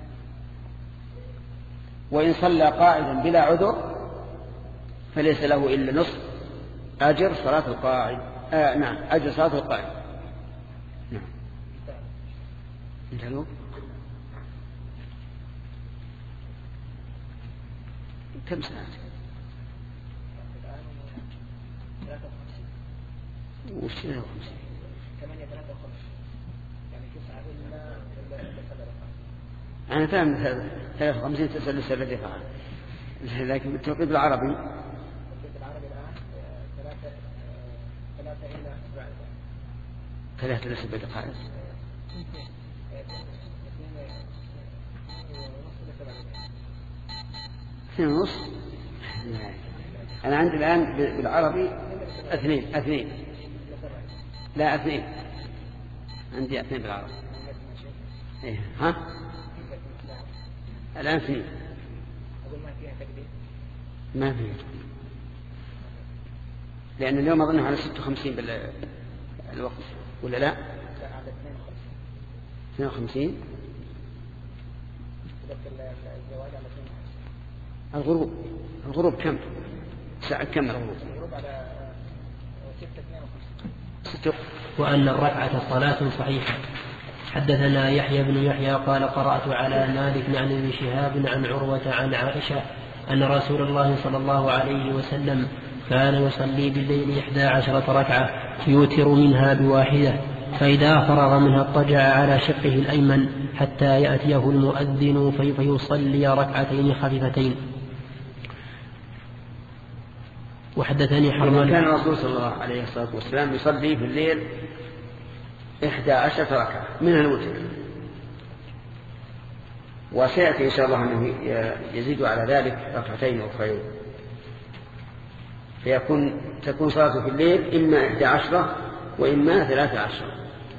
وإن صلى قائدا بلا عذر فليس له إلا نصف أجر صلاة القائد. آه نعم، أجر صلاة القائد. نعم. انتهوا. كم سنة؟ وش ثلاثة وخمسين؟ ثمانية ثلاثة وخمسين. يعني تسعة إلا أنا فاهم ثلاثة وخمسين تسعة لسه الذي فعل، لكن بالتوقيت العربي العربي الآن ثلاثة ثلاثة إلا سبعة ثلاثة إلا سبعة دقائق. اثنين ونص. أنا عندي الآن بالعربي اثنين اثنين لا اثنين عندي اثنين بالعربي. إيه ها الآن اثنين ما فيها، لأن اليوم أظنه على ستة وخمسين بالوقت ولا لا؟ اثنين وخمسين. الغروب الغروب كم ساعة كم الغروب؟ ستة. وأن الركعة صلاة صحيحة. حدثنا يحيى بن يحيى قال قرأت على مالك عن ابن شهاب عن عروة عن عائشة أن رسول الله صلى الله عليه وسلم كان يصلي بالليل إحدى عشرة ركعة يوتر منها بواحدة، فإذا فرغ منها اضطجع على شقه الأيمن حتى يأتيه المؤذن فيصلي ركعتين خفيفتين. وحدثني حرمان كان الرسول صلى الله عليه وسلم يصلي في الليل إحدى عشرة ركعة من الوتر، وسيأتي إن شاء الله أنه يزيد على ذلك ركعتين أخرين، فيكون تكون صلاته في الليل إما إحدى عشرة وإما ثلاثة عشرة.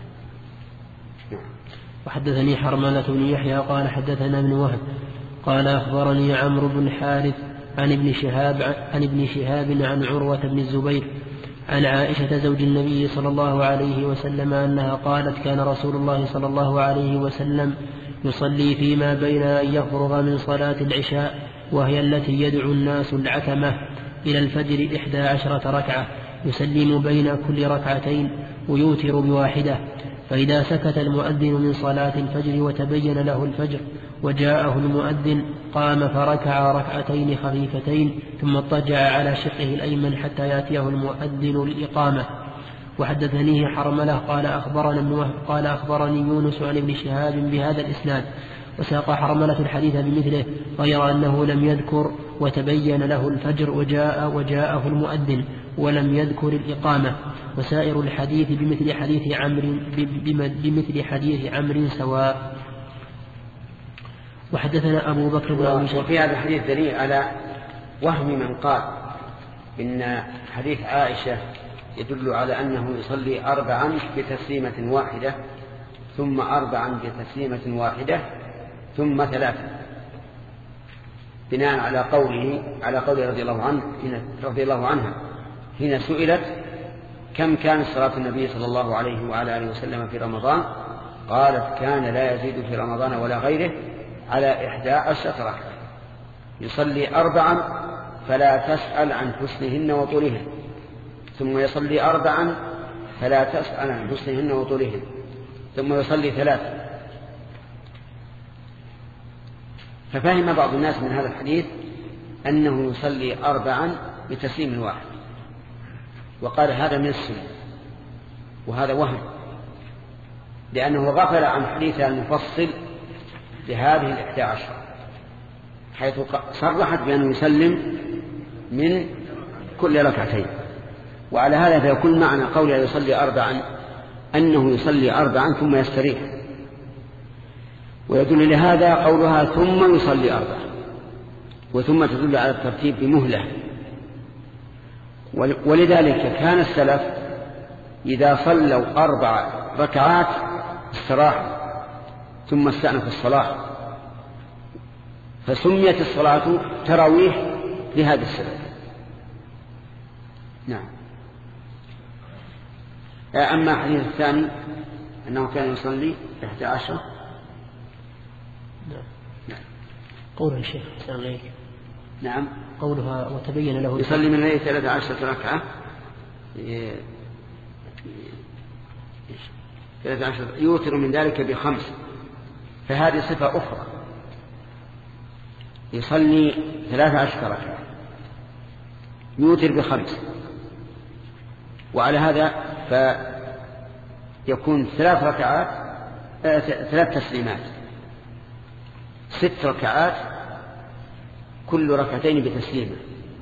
وحدثني حرملة بن يحيى قال حدثنا ابن وهب قال أخبرني عمرو بن حارث عن ابن شهاب عن ابن شهاب عن عروة بن الزبير عن عائشة زوج النبي صلى الله عليه وسلم أنها قالت كان رسول الله صلى الله عليه وسلم يصلي فيما بين أن يفرغ من صلاة العشاء وهي التي يدعو الناس العتمة إلى الفجر إحدى عشرة ركعة يسلم بين كل ركعتين ويوتر بواحدة، فإذا سكت المؤذن من صلاة الفجر وتبين له الفجر وجاءه المؤذن قام فركع ركعتين خفيفتين ثم اضطجع على شقه الأيمن حتى يأتيه المؤذن للإقامة. وحدثنيه حرملة قال أخبرنا ابن وهب قال أخبرني يونس عن ابن شهاب بهذا الإسناد، وساق حرملة الحديث بمثله غير أنه لم يذكر وتبين له الفجر وجاء وجاءه المؤذن ولم يذكر الإقامة، وسائر الحديث بمثل حديث عمرو بمثل حديث عمرو سواء. وحدثنا أبو بكر بن أبي شيبة. وفي هذا الحديث دليل على وهم من قال إن حديث عائشة يدل على أنه يصلي أربعا بتسليمة واحدة ثم أربعا بتسليمة واحدة ثم ثلاثة، بناء على قوله على قوله رضي الله عنه رضي الله عنها حين سئلت كم كانت صلاة النبي صلى الله عليه وعلى آله وسلم في رمضان، قالت كان لا يزيد في رمضان ولا غيره على إحدى عشرة ركعة، يصلي أربعا فلا تسأل عن حسنهن وطولهن، ثم يصلي أربعا فلا تسأل عن حسنهن وطولهن، ثم يصلي ثلاثة ففهم بعض الناس من هذا الحديث أنه يصلي أربعا بتسليم واحد، وقال هذا من السنة، وهذا وهم، لأنه غفل عن حديث المفصل لهذه الإحدى عشر، حيث صرحت بأنه يسلم من كل ركعتين. وعلى هذا فيكون معنى قولها يصلي أربعا أنه يصلي أربعا ثم يستريح، ويدل لهذا قولها ثم يصلي أربعا، وثم تدل على الترتيب بمهلة. ولذلك كان السلف إذا صلوا أربع ركعات استراحوا ثم استأنفوا الصلاة، فسميت الصلاة تراويح لهذا السبب. نعم. أما الحديث الثاني أنه كان يصلي إحدى عشر. نعم. نعم. قوله الشيخ السلام عليك. نعم. قولها وتبين له يصلي من الليل ثلاث عشرة ركعة، ثلاث عشرة يوتر من ذلك بخمس، فهذه صفة أخرى، يصلي ثلاث عشرة ركعة يوتر بخمس، وعلى هذا فيكون ثلاث ركعات آه ثلاث تسليمات، ست ركعات كل ركعتين بتسليمة،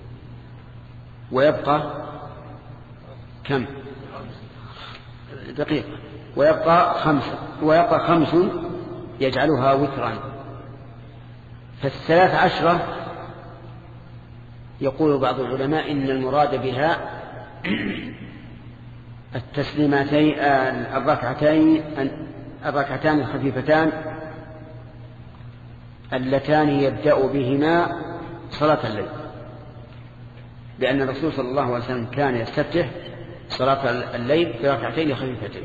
ويبقى كم دقيقة، ويبقى خمسة، ويبقى خمس يجعلها وترا. فالثلاث عشرة يقول بعض العلماء إن المراد بها التسليمتين الركعتين الركعتان الخفيفتان اللتان يبدأ بهما صلاة الليل، لأن الرسول صلى الله عليه وسلم كان يستفتح صلاة الليل بركعتين خفيفتين.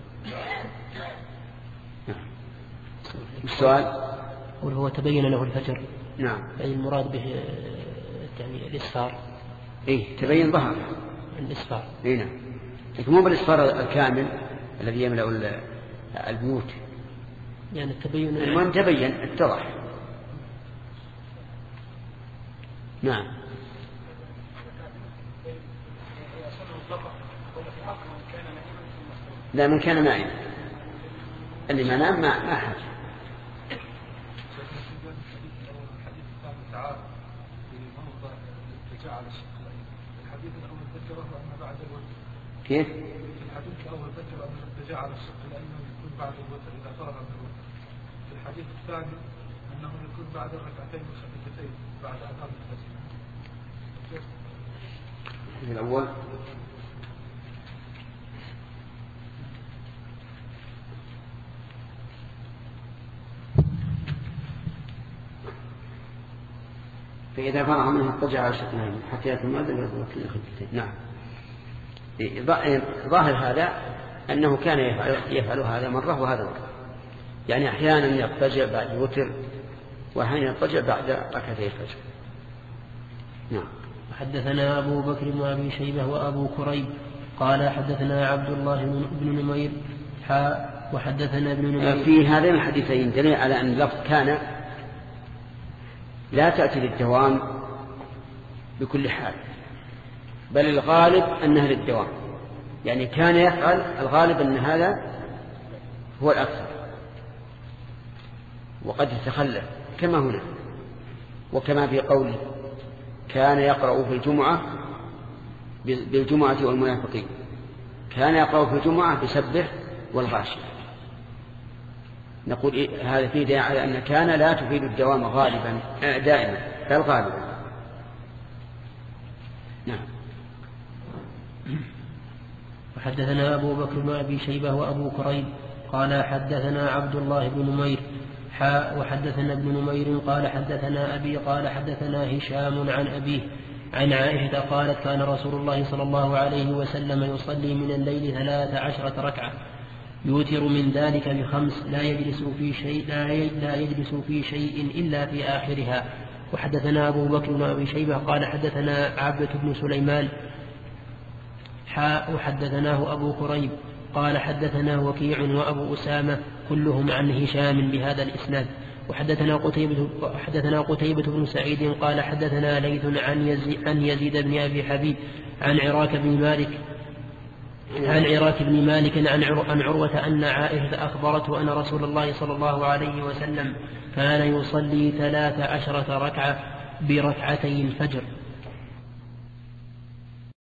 السؤال وهو تبين له الفجر. نعم. أي المراد به يعني الإسفار. إيه تبين ظهر الإسفار. إيه نعم، لكن مو بالإسفار الكامل الذي يملأ البيوت، يعني التبين المهم تبين اتضح. نعم. لا، من كان نائم، اللي ما نام ما ما حاجة. كيف؟ الحديث الأول ذكر أن الاتجاه على الشق الأيمن يكون بعد الوتر إذا فرغ من الوتر. الحديث الثاني أنه يكون بعد الركعتين الخفيفتين بعد أذان الفجر. الأول فإذا فرغ منه اضطجع على الشق الأيمن حتى يتم أذان الخفيفتين. نعم. ظاهر هذا أنه كان يفعل, يفعل هذا مرة وهذا مرة، يعني أحيانا يضطجع بعد الوتر وأحيانا يضطجع بعد ركعتي الفجر. نعم. حدثنا أبو بكر بن أبي شيبة وأبو كريب قال حدثنا عبد الله بن نمير حاء وحدثنا ابن نمير. في هذين الحديثين دليل على أن اللفظ كان لا تأتي للدوام بكل حال، بل الغالب أنها للدوام، يعني كان يفعل الغالب أن هذا هو الأكثر، وقد يتخلف كما هنا، وكما في قوله كان يقرأ في الجمعة بالجمعة والمنافقين، كان يقرأ في الجمعة بسبح والغاشية. نقول إيه هذا فيه دليل على أن كان لا تفيد الدوام غالبا دائما بل غالبا. نعم. وحدثنا أبو بكر بن أبي شيبة وأبو كريب قال حدثنا عبد الله بن نمير حاء وحدثنا ابن نمير قال حدثنا أبي قال حدثنا هشام عن أبيه عن عائشة قالت كان رسول الله صلى الله عليه وسلم يصلي من الليل ثلاث عشرة ركعة يوتر من ذلك بخمس لا يجلس في شيء لا يجلس في شيء إلا في آخرها. وحدثنا أبو بكر بن أبي شيبة قال حدثنا عبدة بن سليمان حاء وحدثناه أبو كريب قال حدثنا وكيع وأبو أسامة كلهم عن هشام بهذا الإسناد. وحدثنا قتيبة, وحدثنا قتيبة بن سعيد قال حدثنا ليث عن يزيد, عن يزيد بن أبي حبيب عن عراك بن مالك عن عراك بن مالك عن عروة أن عائشة أخبرته أن رسول الله صلى الله عليه وسلم كان يصلي ثلاث عشرة ركعة بركعتي الفجر